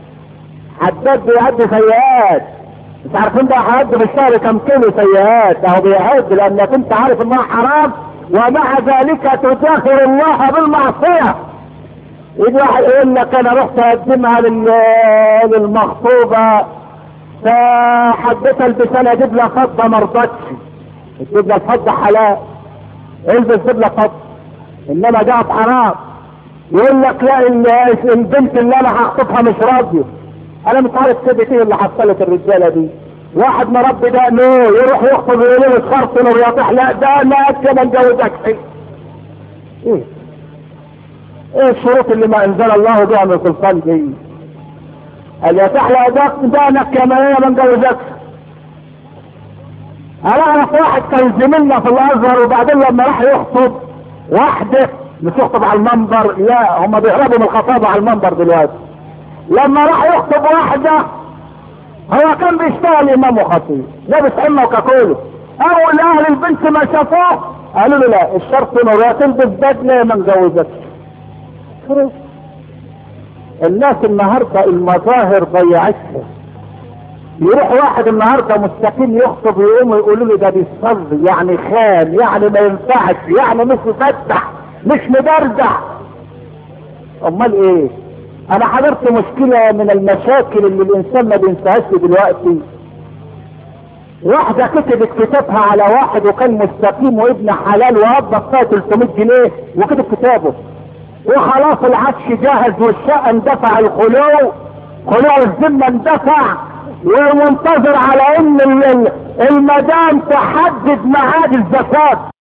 S1: عداد بيعد سيئات. مش عارفين ده هيعد في الشهر كم كيلو سيئات، اهو بيعد لانك انت عارف انها حرام، ومع ذلك تجاهر الله بالمعصية. يجي واحد يقول لك انا رحت اقدمها للمخطوبة، فحبيت البس انا دبلة فضة مرضتش. الدبلة الفضة حلال، البس دبلة فضة، انما ده حرام. يقول لك لا، البنت اللي انا هخطبها مش راضية. انا مش عارف كده ايه اللي حصلت الرجالة دي. واحد مربي ده يروح يخطب يقول له الشرط والرياضح، لا ده انا كده متجوزك. ايه الشروط اللي ما انزل الله بها من سلطان دي؟ قال يا تحلى دانك كما هي ما نجوزكش. انا اعرف واحد كان زميلنا في الازهر، وبعدين لما راح يخطب واحده، مش يخطب على المنبر، لا هم بيهربوا من الخطابه على المنبر دلوقتي. لما راح يخطب واحده، هو كان بيشتغل امام وخطيب، لابس عمه وكاكوله. اول اهل البنت ما شافوه قالوا له لا، الشرط انه يا تلبس بدله ما نجوزكش. الناس النهارده المظاهر ضيعتها. يروح واحد النهارده مستقيم يخطب يقوم يقولوا له ده بيصلي، يعني خام، يعني ما ينفعش، يعني مش مفتح، مش مدردح. امال ايه؟ انا حضرت مشكله من المشاكل اللي الانسان ما بينساهاش دلوقتي. واحده كتبت كتابها على واحد وكان مستقيم وابن حلال وقبض فيها 300 جنيه وكتب كتابه، وخلاص العفش جاهز والشقه اندفع، الخلو الذمه اندفع، ومنتظر على ان المدام تحدد ميعاد الزفاف.